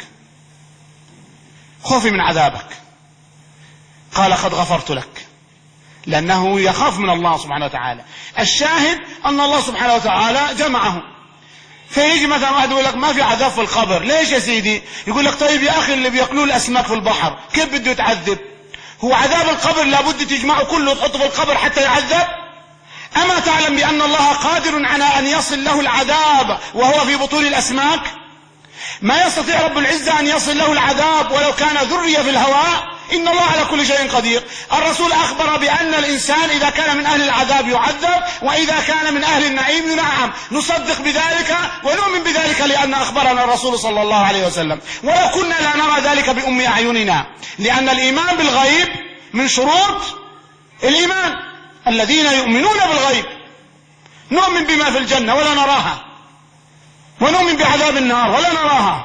خوفي من عذابك. قال: قد غفرت لك، لأنه يخاف من الله سبحانه وتعالى. الشاهد أن الله سبحانه وتعالى جمعه. فيجي مثلا واحد يقول لك: ما في عذاب في القبر. ليش يا سيدي؟ يقول لك: طيب يا أخي اللي بيأكلوا الأسماك في البحر كيف بده يتعذب؟ هو عذاب القبر لابد تجمعه كله وتحطه في القبر حتى يعذب؟ أما تعلم بأن الله قادر على أن يصل له العذاب وهو في بطون الأسماك؟ ما يستطيع رب العزة أن يصل له العذاب ولو كان ذرية في الهواء؟ إن الله على كل شيء قدير. الرسول أخبر بأن الإنسان إذا كان من أهل العذاب يعذب، وإذا كان من أهل النعيم ينعم. نصدق بذلك ونؤمن بذلك لأن أخبرنا الرسول صلى الله عليه وسلم، ولو كنا لا نرى ذلك بأم أعيننا، لأن الإيمان بالغيب من شروط الإيمان. الذين يؤمنون بالغيب نؤمن بما في الجنة ولا نراها، ونؤمن بعذاب النار ولا نراها،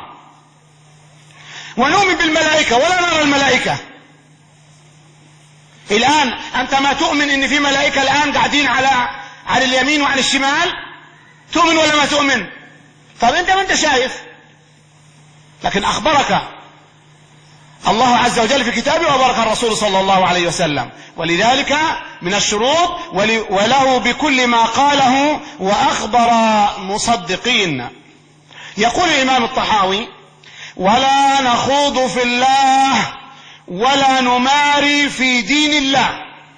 ونؤمن بالملائكة ولا نرى الملائكة. الآن أنت ما تؤمن إن في ملائكة الآن قاعدين على على اليمين وعلى الشمال؟ تؤمن ولا ما تؤمن؟ طب أنت ما أنت شايف، لكن أخبرك الله عز وجل في كتابه وبارك الرسول صلى الله عليه وسلم. ولذلك من الشروط وله بكل ما قاله وأخبر مصدقين. يقول الإمام الطحاوي: ولا نخوض في الله ولا نماري في دين الله.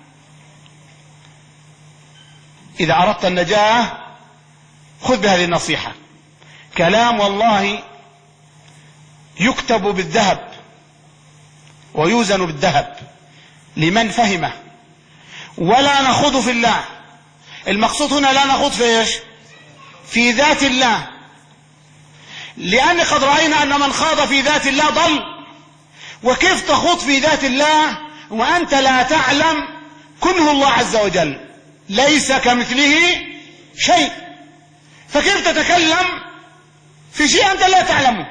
إذا أردت النجاة خذ بهذه النصيحة، كلام والله يكتب بالذهب ويوزن بالذهب لمن فهمه. ولا نخوض في الله، المقصود هنا لا نخوض في ايش؟ في ذات الله، لأن قد رأينا أن من خاض في ذات الله ضل. وكيف تخوض في ذات الله وأنت لا تعلم كنه الله عز وجل؟ ليس كمثله شيء، فكيف تتكلم في شيء أنت لا تعلمه؟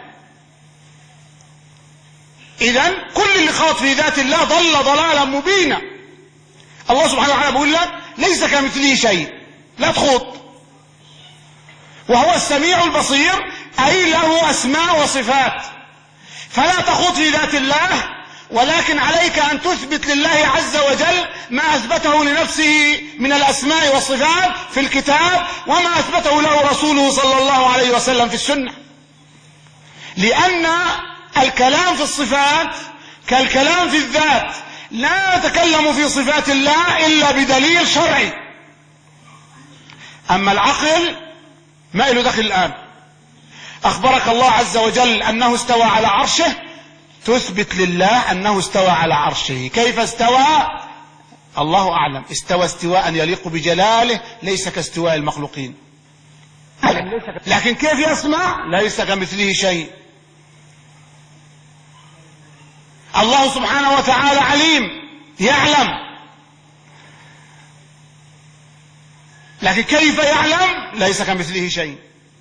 إذن كل اللي خاض في ذات الله ضل ضلالا مبينا. الله سبحانه وتعالى بيقول لك: ليس كمثله شيء، لا تخوض. وهو السميع البصير، أي له أسماء وصفات، فلا تخوض في ذات الله ولكن عليك أن تثبت لله عز وجل ما أثبته لنفسه من الأسماء والصفات في الكتاب وما أثبته له رسوله صلى الله عليه وسلم في السنة. لأن الكلام في الصفات كالكلام في الذات، لا يتكلم في صفات الله إلا بدليل شرعي. أما العقل ما له دخل الآن. أخبرك الله عز وجل أنه استوى على عرشه، تثبت لله أنه استوى على عرشه. كيف استوى؟ الله أعلم. استوى استواء يليق بجلاله، ليس كاستواء المخلوقين. لكن كيف يسمع؟ ليس كمثله شيء. الله سبحانه وتعالى عليم، يعلم، لكن كيف يعلم؟ ليس كمثله شيء.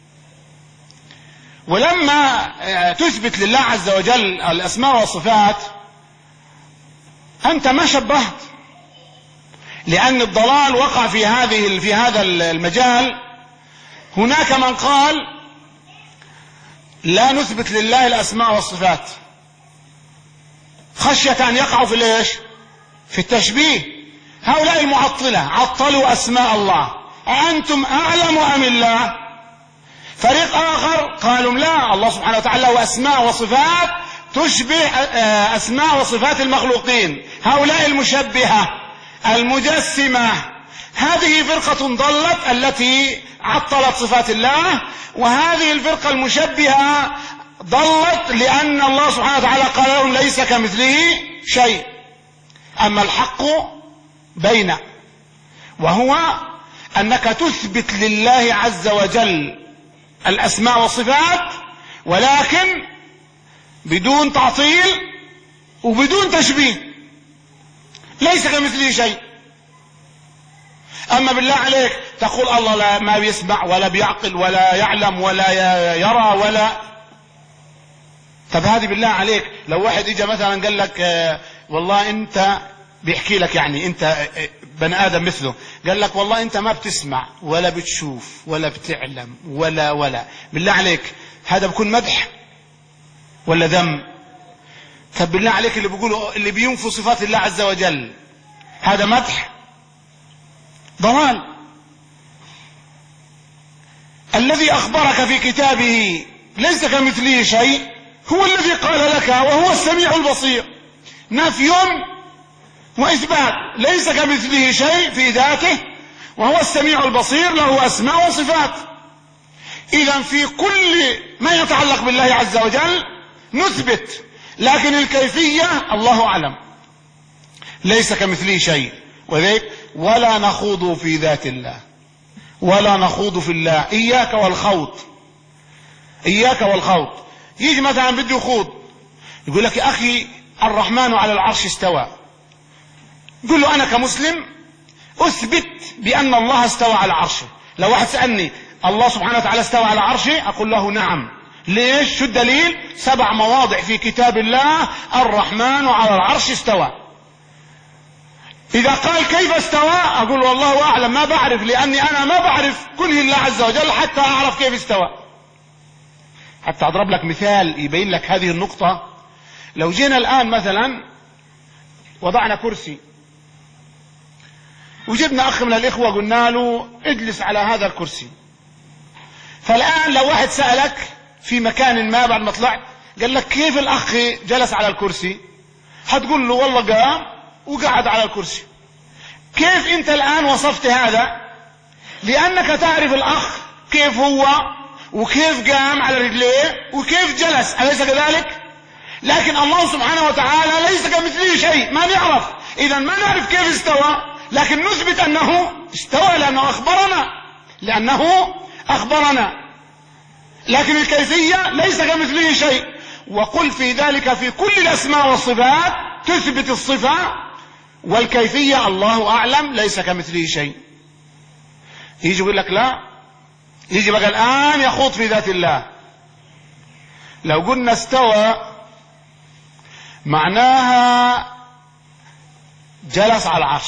ولما تثبت لله عز وجل الأسماء والصفات أنت ما شبهت، لأن الضلال وقع في هذه في هذا المجال. هناك من قال لا نثبت لله الأسماء والصفات خشية أن يقعوا في الايش؟ في التشبيه. هؤلاء المعطلة عطلوا أسماء الله، أأنتم أعلم أم الله؟ فريق آخر قالوا لا، الله سبحانه وتعالى له أسماء وصفات تشبه أسماء وصفات المخلوقين. هؤلاء المشبهة المجسمة، هذه فرقة ضلت التي عطلت صفات الله، وهذه الفرقة المشبهة ضلت لأن الله سبحانه وتعالى قال لهم ليس كمثله شيء. أما الحق بين، وهو أنك تثبت لله عز وجل الأسماء والصفات، ولكن بدون تعطيل وبدون تشبيه، ليس كمثله شيء. أما بالله عليك تقول الله لا ما بيسمع ولا بيعقل ولا يعلم ولا يرى ولا. طب هذه بالله عليك لو واحد اجى مثلا قال لك آه والله انت بيحكي لك، يعني انت آه بني ادم مثله، قال لك والله انت ما بتسمع ولا بتشوف ولا بتعلم ولا ولا، بالله عليك هذا بيكون مدح ولا ذم؟ طب بالله عليك اللي بيقولوا اللي بينفوا صفات الله عز وجل هذا مدح؟ ضلال. الذي اخبرك في كتابه ليس كمثله شيء هو الذي قال لك وهو السميع البصير. نفي واثبات، ليس كمثله شيء في ذاته وهو السميع البصير، له اسماء وصفات. اذا في كل ما يتعلق بالله عز وجل نثبت، لكن الكيفية الله اعلم. ليس كمثله شيء، وذلك ولا نخوض في ذات الله، ولا نخوض في الله. اياك والخوض، اياك والخوض. يجي مثلا بده يخوض يقول لك يا اخي الرحمن على العرش استوى، قل له انا كمسلم اثبت بان الله استوى على عرشه. لو واحد سألني الله سبحانه وتعالى استوى على عرشه اقول له نعم. ليش؟ شو الدليل؟ سبع مواضع في كتاب الله الرحمن على العرش استوى. اذا قال كيف استوى اقول والله اعلم، ما بعرف، لاني انا ما بعرف كنه الله عز وجل حتى اعرف كيف استوى. حتى اضرب لك مثال يبين لك هذه النقطة. لو جينا الان مثلا وضعنا كرسي وجبنا اخ من الاخوة قلنا له اجلس على هذا الكرسي، فالان لو واحد سألك في مكان ما بعد ما طلعت قال لك كيف الاخ جلس على الكرسي، هتقول له والله قام وقعد على الكرسي. كيف انت الان وصفت هذا؟ لانك تعرف الاخ كيف هو وكيف قام على رجليه وكيف جلس، أليس كذلك؟ لكن الله سبحانه وتعالى ليس كمثله شيء، ما نعرف. اذا ما نعرف كيف استوى، لكن نثبت انه استوى لانه اخبرنا، لانه اخبرنا. لكن الكيفية ليس كمثله شيء. وقل في ذلك في كل الاسماء والصفات تثبت الصفة، والكيفية الله اعلم ليس كمثله شيء. يجي يقول لك لا، يجي بقى الان يخوض في ذات الله. لو قلنا استوى معناها جلس على العرش،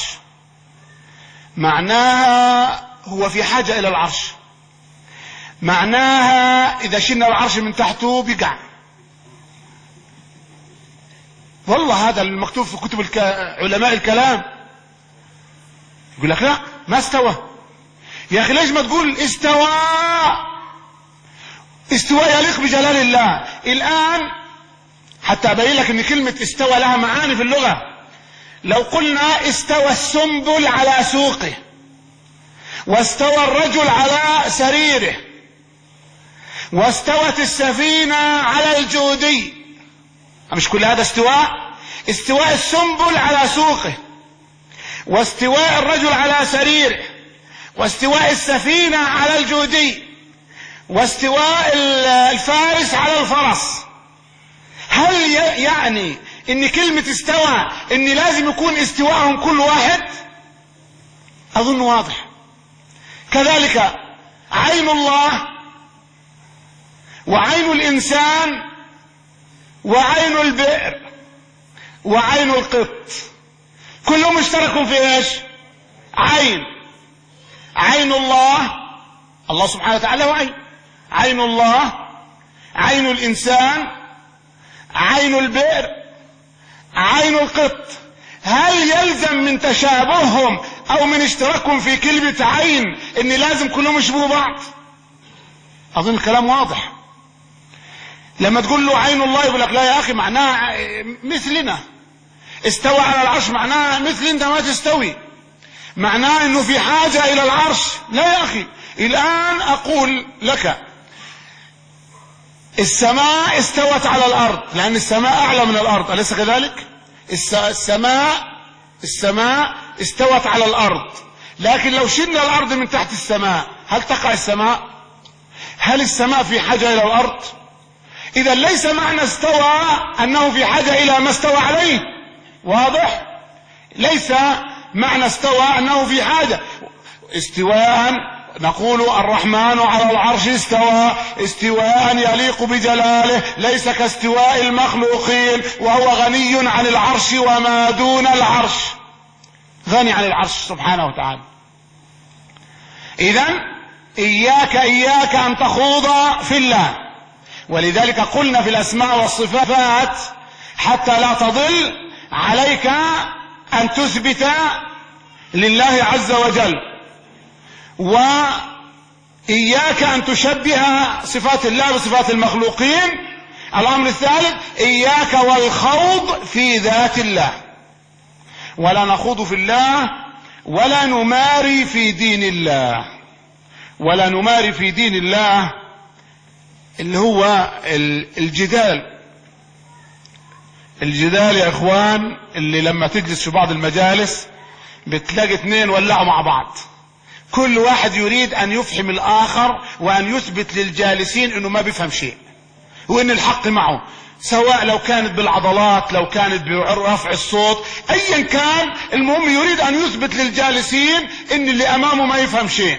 معناها هو في حاجة الى العرش، معناها اذا شلنا العرش من تحته بقع. والله هذا المكتوب في كتب الك... علماء الكلام. يقول لك لا ما استوى. يا اخي ليش ما تقول استوى؟ استواء يليق بجلال الله. الان حتى ابين لك ان كلمة استوى لها معاني في اللغة. لو قلنا استوى السنبل على سوقه، واستوى الرجل على سريره، واستوت السفينة على الجودي، مش كل هذا استواء؟ استواء السنبل على سوقه، واستواء الرجل على سريره، واستواء السفينة على الجودي، واستواء الفارس على الفرس. هل يعني ان كلمة استوى ان لازم يكون استواءهم كل واحد؟ اظن واضح. كذلك عين الله وعين الانسان وعين البئر وعين القط كلهم اشتركوا في ايش؟ عين. عين الله، الله سبحانه وتعالى وعين. عين الله، عين الانسان، عين البئر، عين القط. هل يلزم من تشابههم او من اشتراكهم في كلمة عين ان لازم كلهم يشبهوا بعض؟ اظن الكلام واضح. لما تقول له عين الله يقول لك لا يا اخي معناه مثلنا. استوى على العرش معناه مثل انت ما تستوي، معناه انه في حاجة الى العرش. لا يا اخي، الان اقول لك السماء استوت على الارض لان السماء اعلى من الارض، اليس كذلك؟ السماء السماء استوت على الارض، لكن لو شلنا الارض من تحت السماء هل تقع السماء؟ هل السماء في حاجة الى الارض؟ اذا ليس معنى استوى انه في حاجة الى ما استوى عليه. واضح؟ ليس معنى استوى انه في حاجة. استواء نقول الرحمن على العرش استوى استواء يليق بجلاله، ليس كاستواء المخلوقين، وهو غني عن العرش وما دون العرش، غني عن العرش سبحانه وتعالى. اذن اياك اياك ان تخوض في الله. ولذلك قلنا في الاسماء والصفات حتى لا تضل عليك ان تثبت لله عز وجل، وإياك أن تشبه صفات الله بصفات المخلوقين. الأمر الثالث إياك والخوض في ذات الله. ولا نخوض في الله ولا نماري في دين الله. ولا نماري في دين الله اللي هو الجدال. الجدال يا اخوان اللي لما تجلس في بعض المجالس بتلاقي اثنين ولعوا مع بعض، كل واحد يريد ان يفهم الاخر وان يثبت للجالسين انه ما بيفهم شيء وان الحق معه، سواء لو كانت بالعضلات لو كانت برفع الصوت ايا كان، المهم يريد ان يثبت للجالسين ان اللي امامه ما يفهم شيء.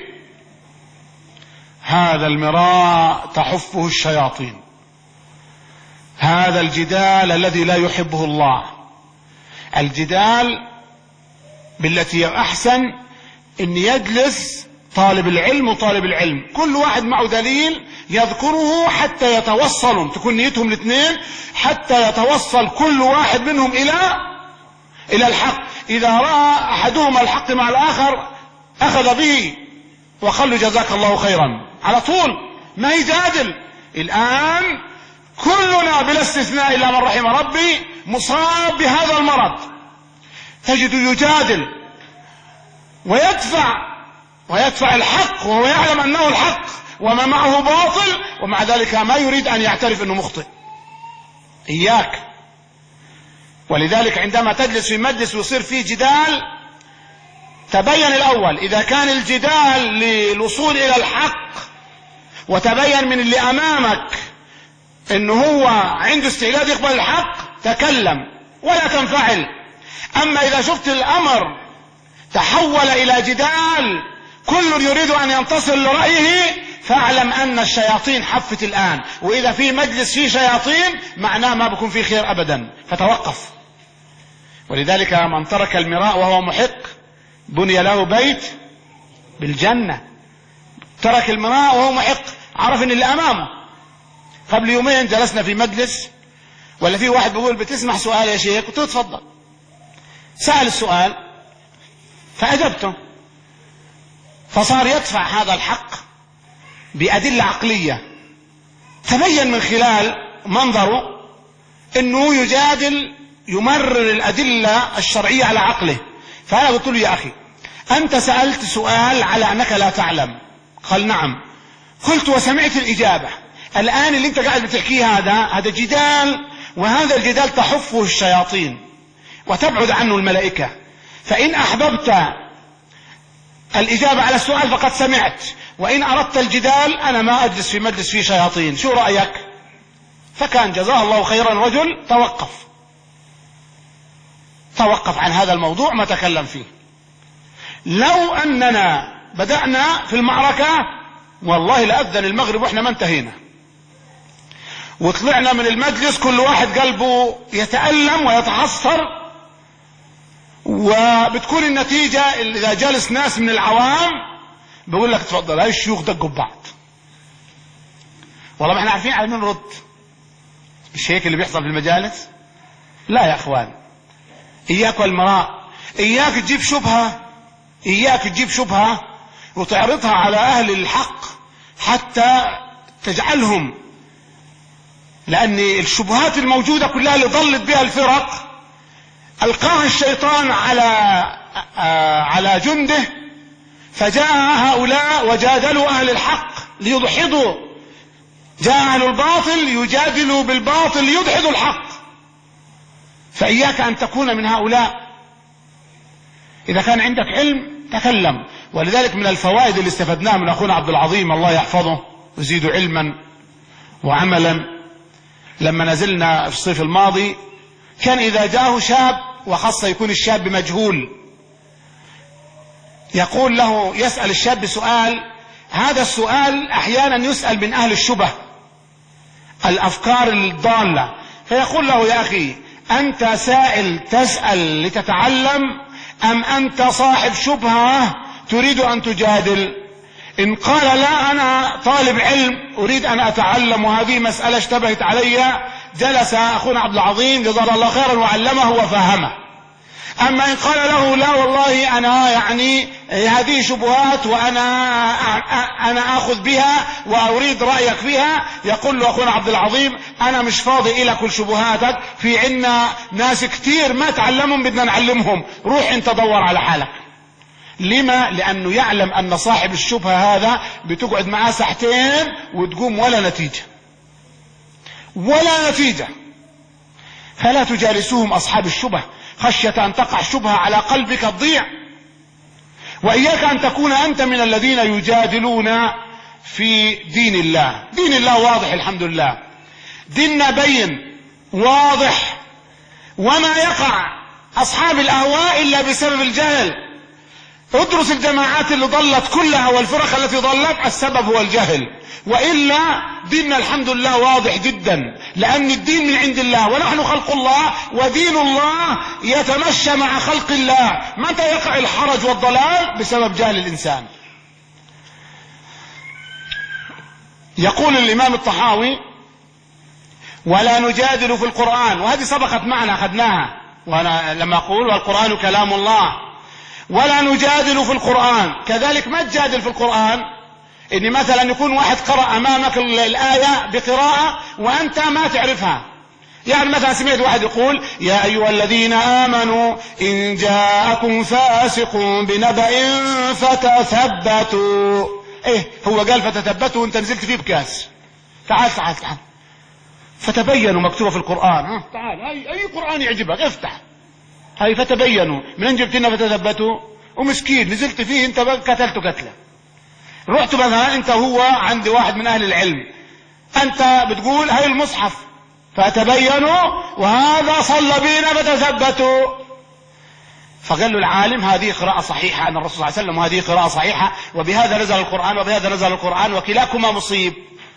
هذا المراء تحفه الشياطين، هذا الجدال الذي لا يحبه الله. الجدال بالتي هي احسن ان يجلس طالب العلم وطالب العلم كل واحد معه دليل يذكره حتى يتوصلوا، تكون نيتهم الاثنين حتى يتوصل كل واحد منهم الى الى الحق. اذا راى احدهما الحق مع الاخر اخذ به وقال له جزاك الله خيرا على طول، ما يجادل. الان كلنا بلا استثناء الا من رحم ربي مصاب بهذا المرض، تجد يجادل ويدفع ويدفع الحق وهو يعلم انه الحق وما معه باطل، ومع ذلك ما يريد ان يعترف انه مخطئ. اياك. ولذلك عندما تجلس في مجلس ويصير فيه جدال تبين الاول، اذا كان الجدال للوصول الى الحق وتبين من اللي امامك انه هو عنده استعداد يقبل الحق تكلم ولا تنفعل. اما اذا شفت الامر تحول الى جدال كل يريد ان ينتصر لرأيه فاعلم ان الشياطين حفت الان، واذا في مجلس فيه شياطين معناه ما بكون فيه خير ابدا، فتوقف. ولذلك من ترك المراء وهو محق بني له بيت بالجنة. ترك المراء وهو محق، عرف ان اللي امامه. قبل يومين جلسنا في مجلس ولا في واحد بيقول بتسمع سؤال يا شيخ؟ قلت له اتفضل. سأل السؤال فأجبته، فصار يدفع هذا الحق بأدلة عقلية. تبين من خلال منظره انه يجادل يمرر الأدلة الشرعية على عقله. فأنا قلت له يا أخي أنت سألت سؤال على أنك لا تعلم. قال نعم. قلت وسمعت الإجابة. الآن اللي أنت قاعد بتحكيه هذا هذا جدال، وهذا الجدال تحفه الشياطين وتبعد عنه الملائكة. فإن أحببت الإجابة على السؤال فقد سمعت، وإن أردت الجدال أنا ما أجلس في مجلس فيه شياطين، شو رأيك؟ فكان جزاه الله خيرا رجل توقف توقف عن هذا الموضوع ما تكلم فيه. لو أننا بدأنا في المعركة والله لأذن المغرب وإحنا ما انتهينا، وطلعنا من المجلس كل واحد قلبه يتألم ويتحسر، وبتكون النتيجة إذا جالس ناس من العوام بيقول لك تفضل هاي الشيوخ دقوا ببعض. والله ما احنا عارفين على مين نرد. مش هيك اللي بيحصل في المجالس؟ لا يا اخوان، اياك والمراء، اياك تجيب شبهة اياك تجيب شبهة وتعرضها على اهل الحق حتى تجعلهم، لان الشبهات الموجودة كلها اللي ضلت بها الفرق القاها الشيطان على على جنده، فجاء هؤلاء وجادلوا اهل الحق ليدحضوا، جاء اهل الباطل يجادلوا بالباطل ليدحضوا الحق. فاياك ان تكون من هؤلاء. اذا كان عندك علم تكلم. ولذلك من الفوائد اللي استفدناها من اخونا عبد العظيم الله يحفظه ويزيد علما وعملا، لما نزلنا في الصيف الماضي كان اذا جاءه شاب، وخاصة يكون الشاب مجهول، يقول له يسأل الشاب سؤال، هذا السؤال احيانا يسأل من اهل الشبه الافكار الضالة، فيقول له يا اخي انت سائل تسأل لتتعلم ام انت صاحب شبهة تريد ان تجادل؟ ان قال لا انا طالب علم اريد ان اتعلم وهذه مسألة اشتبهت علي، جلس اخونا عبد العظيم جزاه الله خيرا وعلمه وفهمه. اما ان قال له لا والله انا يعني هذه شبهات وانا انا اخذ بها واريد رايك فيها، يقول له اخونا عبد العظيم انا مش فاضي الى كل شبهاتك، في عنا ناس كتير ما تعلمهم بدنا نعلمهم، روح انت دور على حالك. لما؟ لانه يعلم ان صاحب الشبهه هذا بتقعد معاه ساعتين وتقوم ولا نتيجه ولا نتيجه. فلا تجالسوهم اصحاب الشبه خشية ان تقع شبهة على قلبك تضيع. واياك ان تكون انت من الذين يجادلون في دين الله. دين الله واضح الحمد لله، ديننا بين واضح، وما يقع اصحاب الاهواء الا بسبب الجهل. ادرس الجماعات اللي ضلت كلها والفرق التي ضلت السبب هو الجهل، وإلا ديننا الحمد لله واضح جدا، لأن الدين من عند الله ونحن خلق الله، ودين الله يتمشى مع خلق الله. متى يقع الحرج والضلال؟ بسبب جهل الإنسان. يقول الإمام الطحاوي ولا نجادل في القرآن، وهذه سبقت معنا أخذناها، وأنا لما أقول والقرآن كلام الله ولا نجادل في القرآن، كذلك ما تجادل في القرآن. ان مثلا يكون واحد قرأ امامك الآية بقراءة وانت ما تعرفها، يعني مثلا سمعت واحد يقول يا ايها الذين امنوا ان جاءكم فاسق بنبأ فتثبتوا. ايه هو قال فتثبتوا وانت نزلت فيه بكاس؟ تعال تعال تعال فتبينوا مكتوبة في القرآن. ها تعال اي اي قرآن يعجبك افتح هاي فتبينوا. من جبت لنا فتثبتوا؟ ومسكين نزلت فيه انت قتلته قتله. رحت مثلا انت هو عند واحد من اهل العلم، انت بتقول هاي المصحف فتبينوا وهذا صلى بينا فتثبتوا. فقال له العالم هذه قراءة صحيحة ان الرسول صلى الله عليه وسلم، وهذه قراءة صحيحة، وبهذا نزل القرآن وبهذا نزل القرآن، وكلاكما مصيب.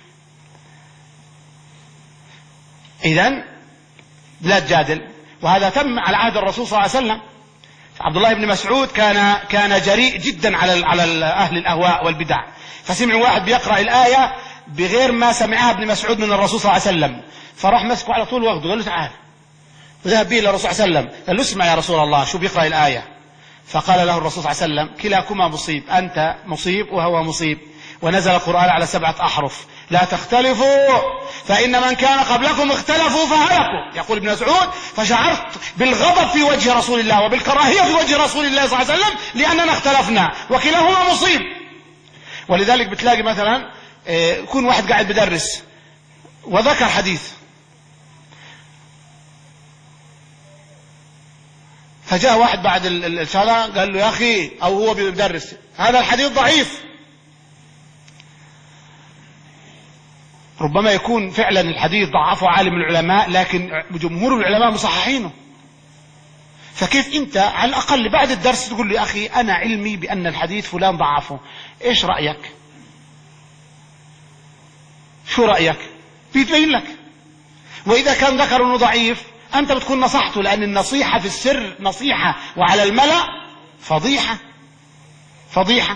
اذن لا تجادل. وهذا تم على عهد الرسول صلى الله عليه وسلم. عبد الله بن مسعود كان كان جريء جدا على على اهل الاهواء والبدع، فسمع واحد بيقرأ الآية بغير ما سمعها ابن مسعود من الرسول صلى الله عليه وسلم، فراح مسكه على طول واخده قال له تعال، وذهب به الى الرسول صلى الله عليه وسلم قال له اسمع يا رسول الله شو بيقرأ الآية، فقال له الرسول صلى الله عليه وسلم كلاكما مصيب، أنت مصيب وهو مصيب، ونزل القرآن على سبعة أحرف لا تختلفوا فإن من كان قبلكم اختلفوا فهلكوا. يقول ابن مسعود فشعرت بالغضب في وجه رسول الله وبالكراهية في وجه رسول الله صلى الله عليه وسلم لأننا اختلفنا وكلاهما مصيب. ولذلك بتلاقي مثلا يكون واحد قاعد بدرس وذكر حديث، فجاء واحد بعد الصلاة قال له يا أخي، أو هو بيدرس، هذا الحديث ضعيف. ربما يكون فعلا الحديث ضعفه عالم العلماء، لكن جمهور العلماء مصححينه. فكيف انت على الاقل بعد الدرس تقول لي يا اخي انا علمي بان الحديث فلان ضعفه، ايش رايك؟ شو رايك؟ بيتبين لك. واذا كان ذكر انه ضعيف انت بتكون نصحته، لان النصيحه في السر نصيحه، وعلى الملأ فضيحه فضيحه.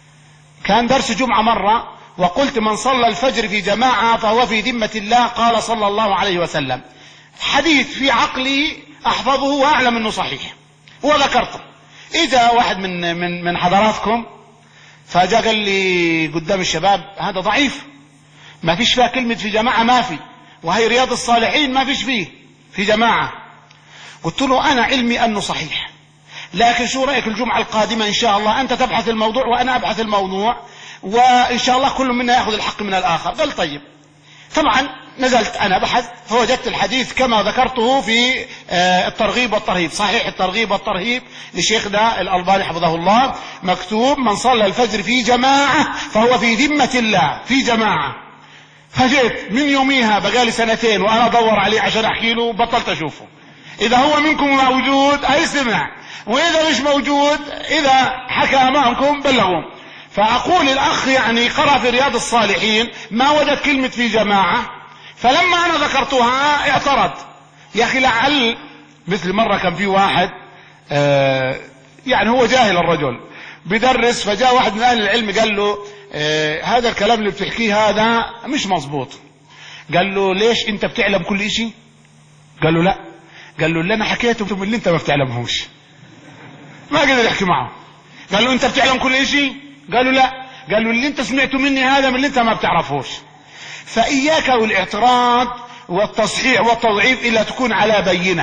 كان درس جمعه مره وقلت من صلى الفجر في جماعة فهو في ذمة الله، قال صلى الله عليه وسلم. حديث في عقلي أحفظه وأعلم أنه صحيح وذكرته. إذا واحد من من من حضراتكم فجاء قال لي قدام الشباب هذا ضعيف، ما فيش فيها كلمة في جماعة، ما في، وهي رياض الصالحين ما فيش فيه في جماعة. قلت له أنا علمي أنه صحيح، لكن شو رأيك الجمعة القادمة إن شاء الله أنت تبحث الموضوع وأنا أبحث الموضوع، وإن شاء الله كل منا يأخذ الحق من الآخر. قال طيب. طبعا نزلت أنا بحث فوجدت الحديث كما ذكرته في الترغيب والترهيب، صحيح الترغيب والترهيب لشيخنا الألباني حفظه الله، مكتوب من صلى الفجر في جماعة فهو في ذمة الله، في جماعة. فجيت من يوميها بقالي سنتين وأنا أدور عليه عشان أحكي له، بطلت أشوفه. إذا هو منكم موجود أي سمع، وإذا مش موجود إذا حكى أمامكم بلغوا. فأقول الأخ يعني قرأ في رياض الصالحين ما وجد كلمة في جماعة، فلما أنا ذكرتها اعترض. يا أخي لعل مثل مرة كان في واحد آه يعني هو جاهل الرجل بدرس، فجاء واحد من أهل العلم قال له آه هذا الكلام اللي بتحكيه هذا مش مظبوط. قال له ليش أنت بتعلم كل إشي؟ قال له لا. قال له اللي أنا حكيته من اللي أنت ما بتعلمهوش. ما قدر يحكي معه. قال له أنت بتعلم كل إشي؟ قالوا لا. قالوا اللي انت سمعته مني هذا من اللي انت ما بتعرفوش. فإياك والاعتراض والتصحيح والتضعيف إلا تكون على بينة.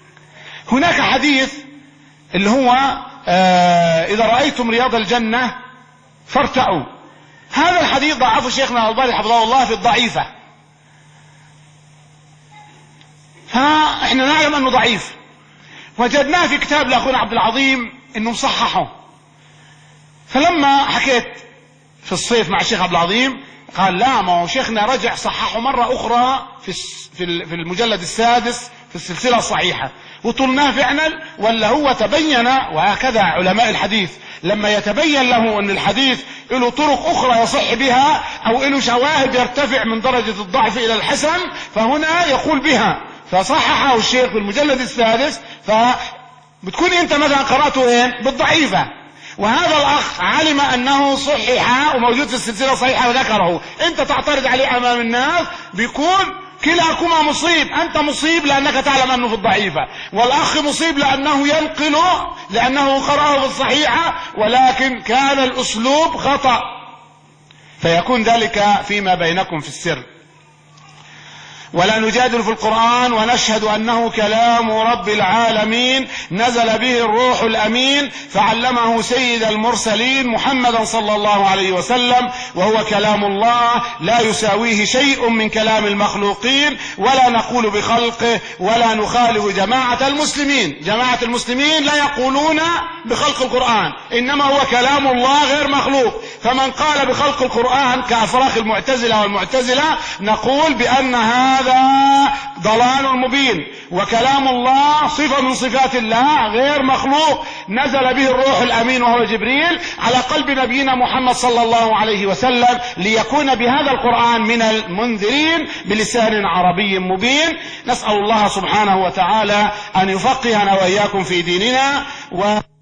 هناك حديث اللي هو آه إذا رأيتم رياض الجنة فارتعوا، هذا الحديث ضعفه شيخنا الألباني حفظه الله في الضعيفة، فإحنا نعلم أنه ضعيف. وجدناه في كتاب لأخونا عبد العظيم أنه مصححه. فلما حكيت في الصيف مع الشيخ عبد العظيم قال لا، ما هو شيخنا رجع صححه مرة أخرى في في المجلد السادس في السلسلة الصحيحة، وطلناه فعلا. ولا هو تبين، وهكذا علماء الحديث لما يتبين له أن الحديث له طرق أخرى يصح بها أو له شواهد يرتفع من درجة الضعف إلى الحسن فهنا يقول بها، فصححه الشيخ في المجلد السادس. فبتكون أنت مثلا قرأته وين؟ بالضعيفة، وهذا الأخ علم أنه صحيح وموجود في السلسلة صحيحة وذكره، أنت تعترض عليه أمام الناس، بيكون كلاكما مصيب. أنت مصيب لأنك تعلم أنه في الضعيفة، والأخ مصيب لأنه ينقله لأنه قرأه في الصحيحة، ولكن كان الأسلوب خطأ، فيكون ذلك فيما بينكم في السر. ولا نجادل في القرآن ونشهد أنه كلام رب العالمين نزل به الروح الأمين فعلمه سيد المرسلين محمدا صلى الله عليه وسلم، وهو كلام الله لا يساويه شيء من كلام المخلوقين، ولا نقول بخلقه ولا نخالف جماعة المسلمين. جماعة المسلمين لا يقولون بخلق القرآن، إنما هو كلام الله غير مخلوق. فمن قال بخلق القرآن كأفراخ المعتزلة والمعتزلة نقول بأن هذا ضلال مبين، وكلام الله صفة من صفات الله غير مخلوق، نزل به الروح الأمين وهو جبريل على قلب نبينا محمد صلى الله عليه وسلم ليكون بهذا القرآن من المنذرين بلسان عربي مبين. نسأل الله سبحانه وتعالى أن يفقهنا وإياكم في ديننا و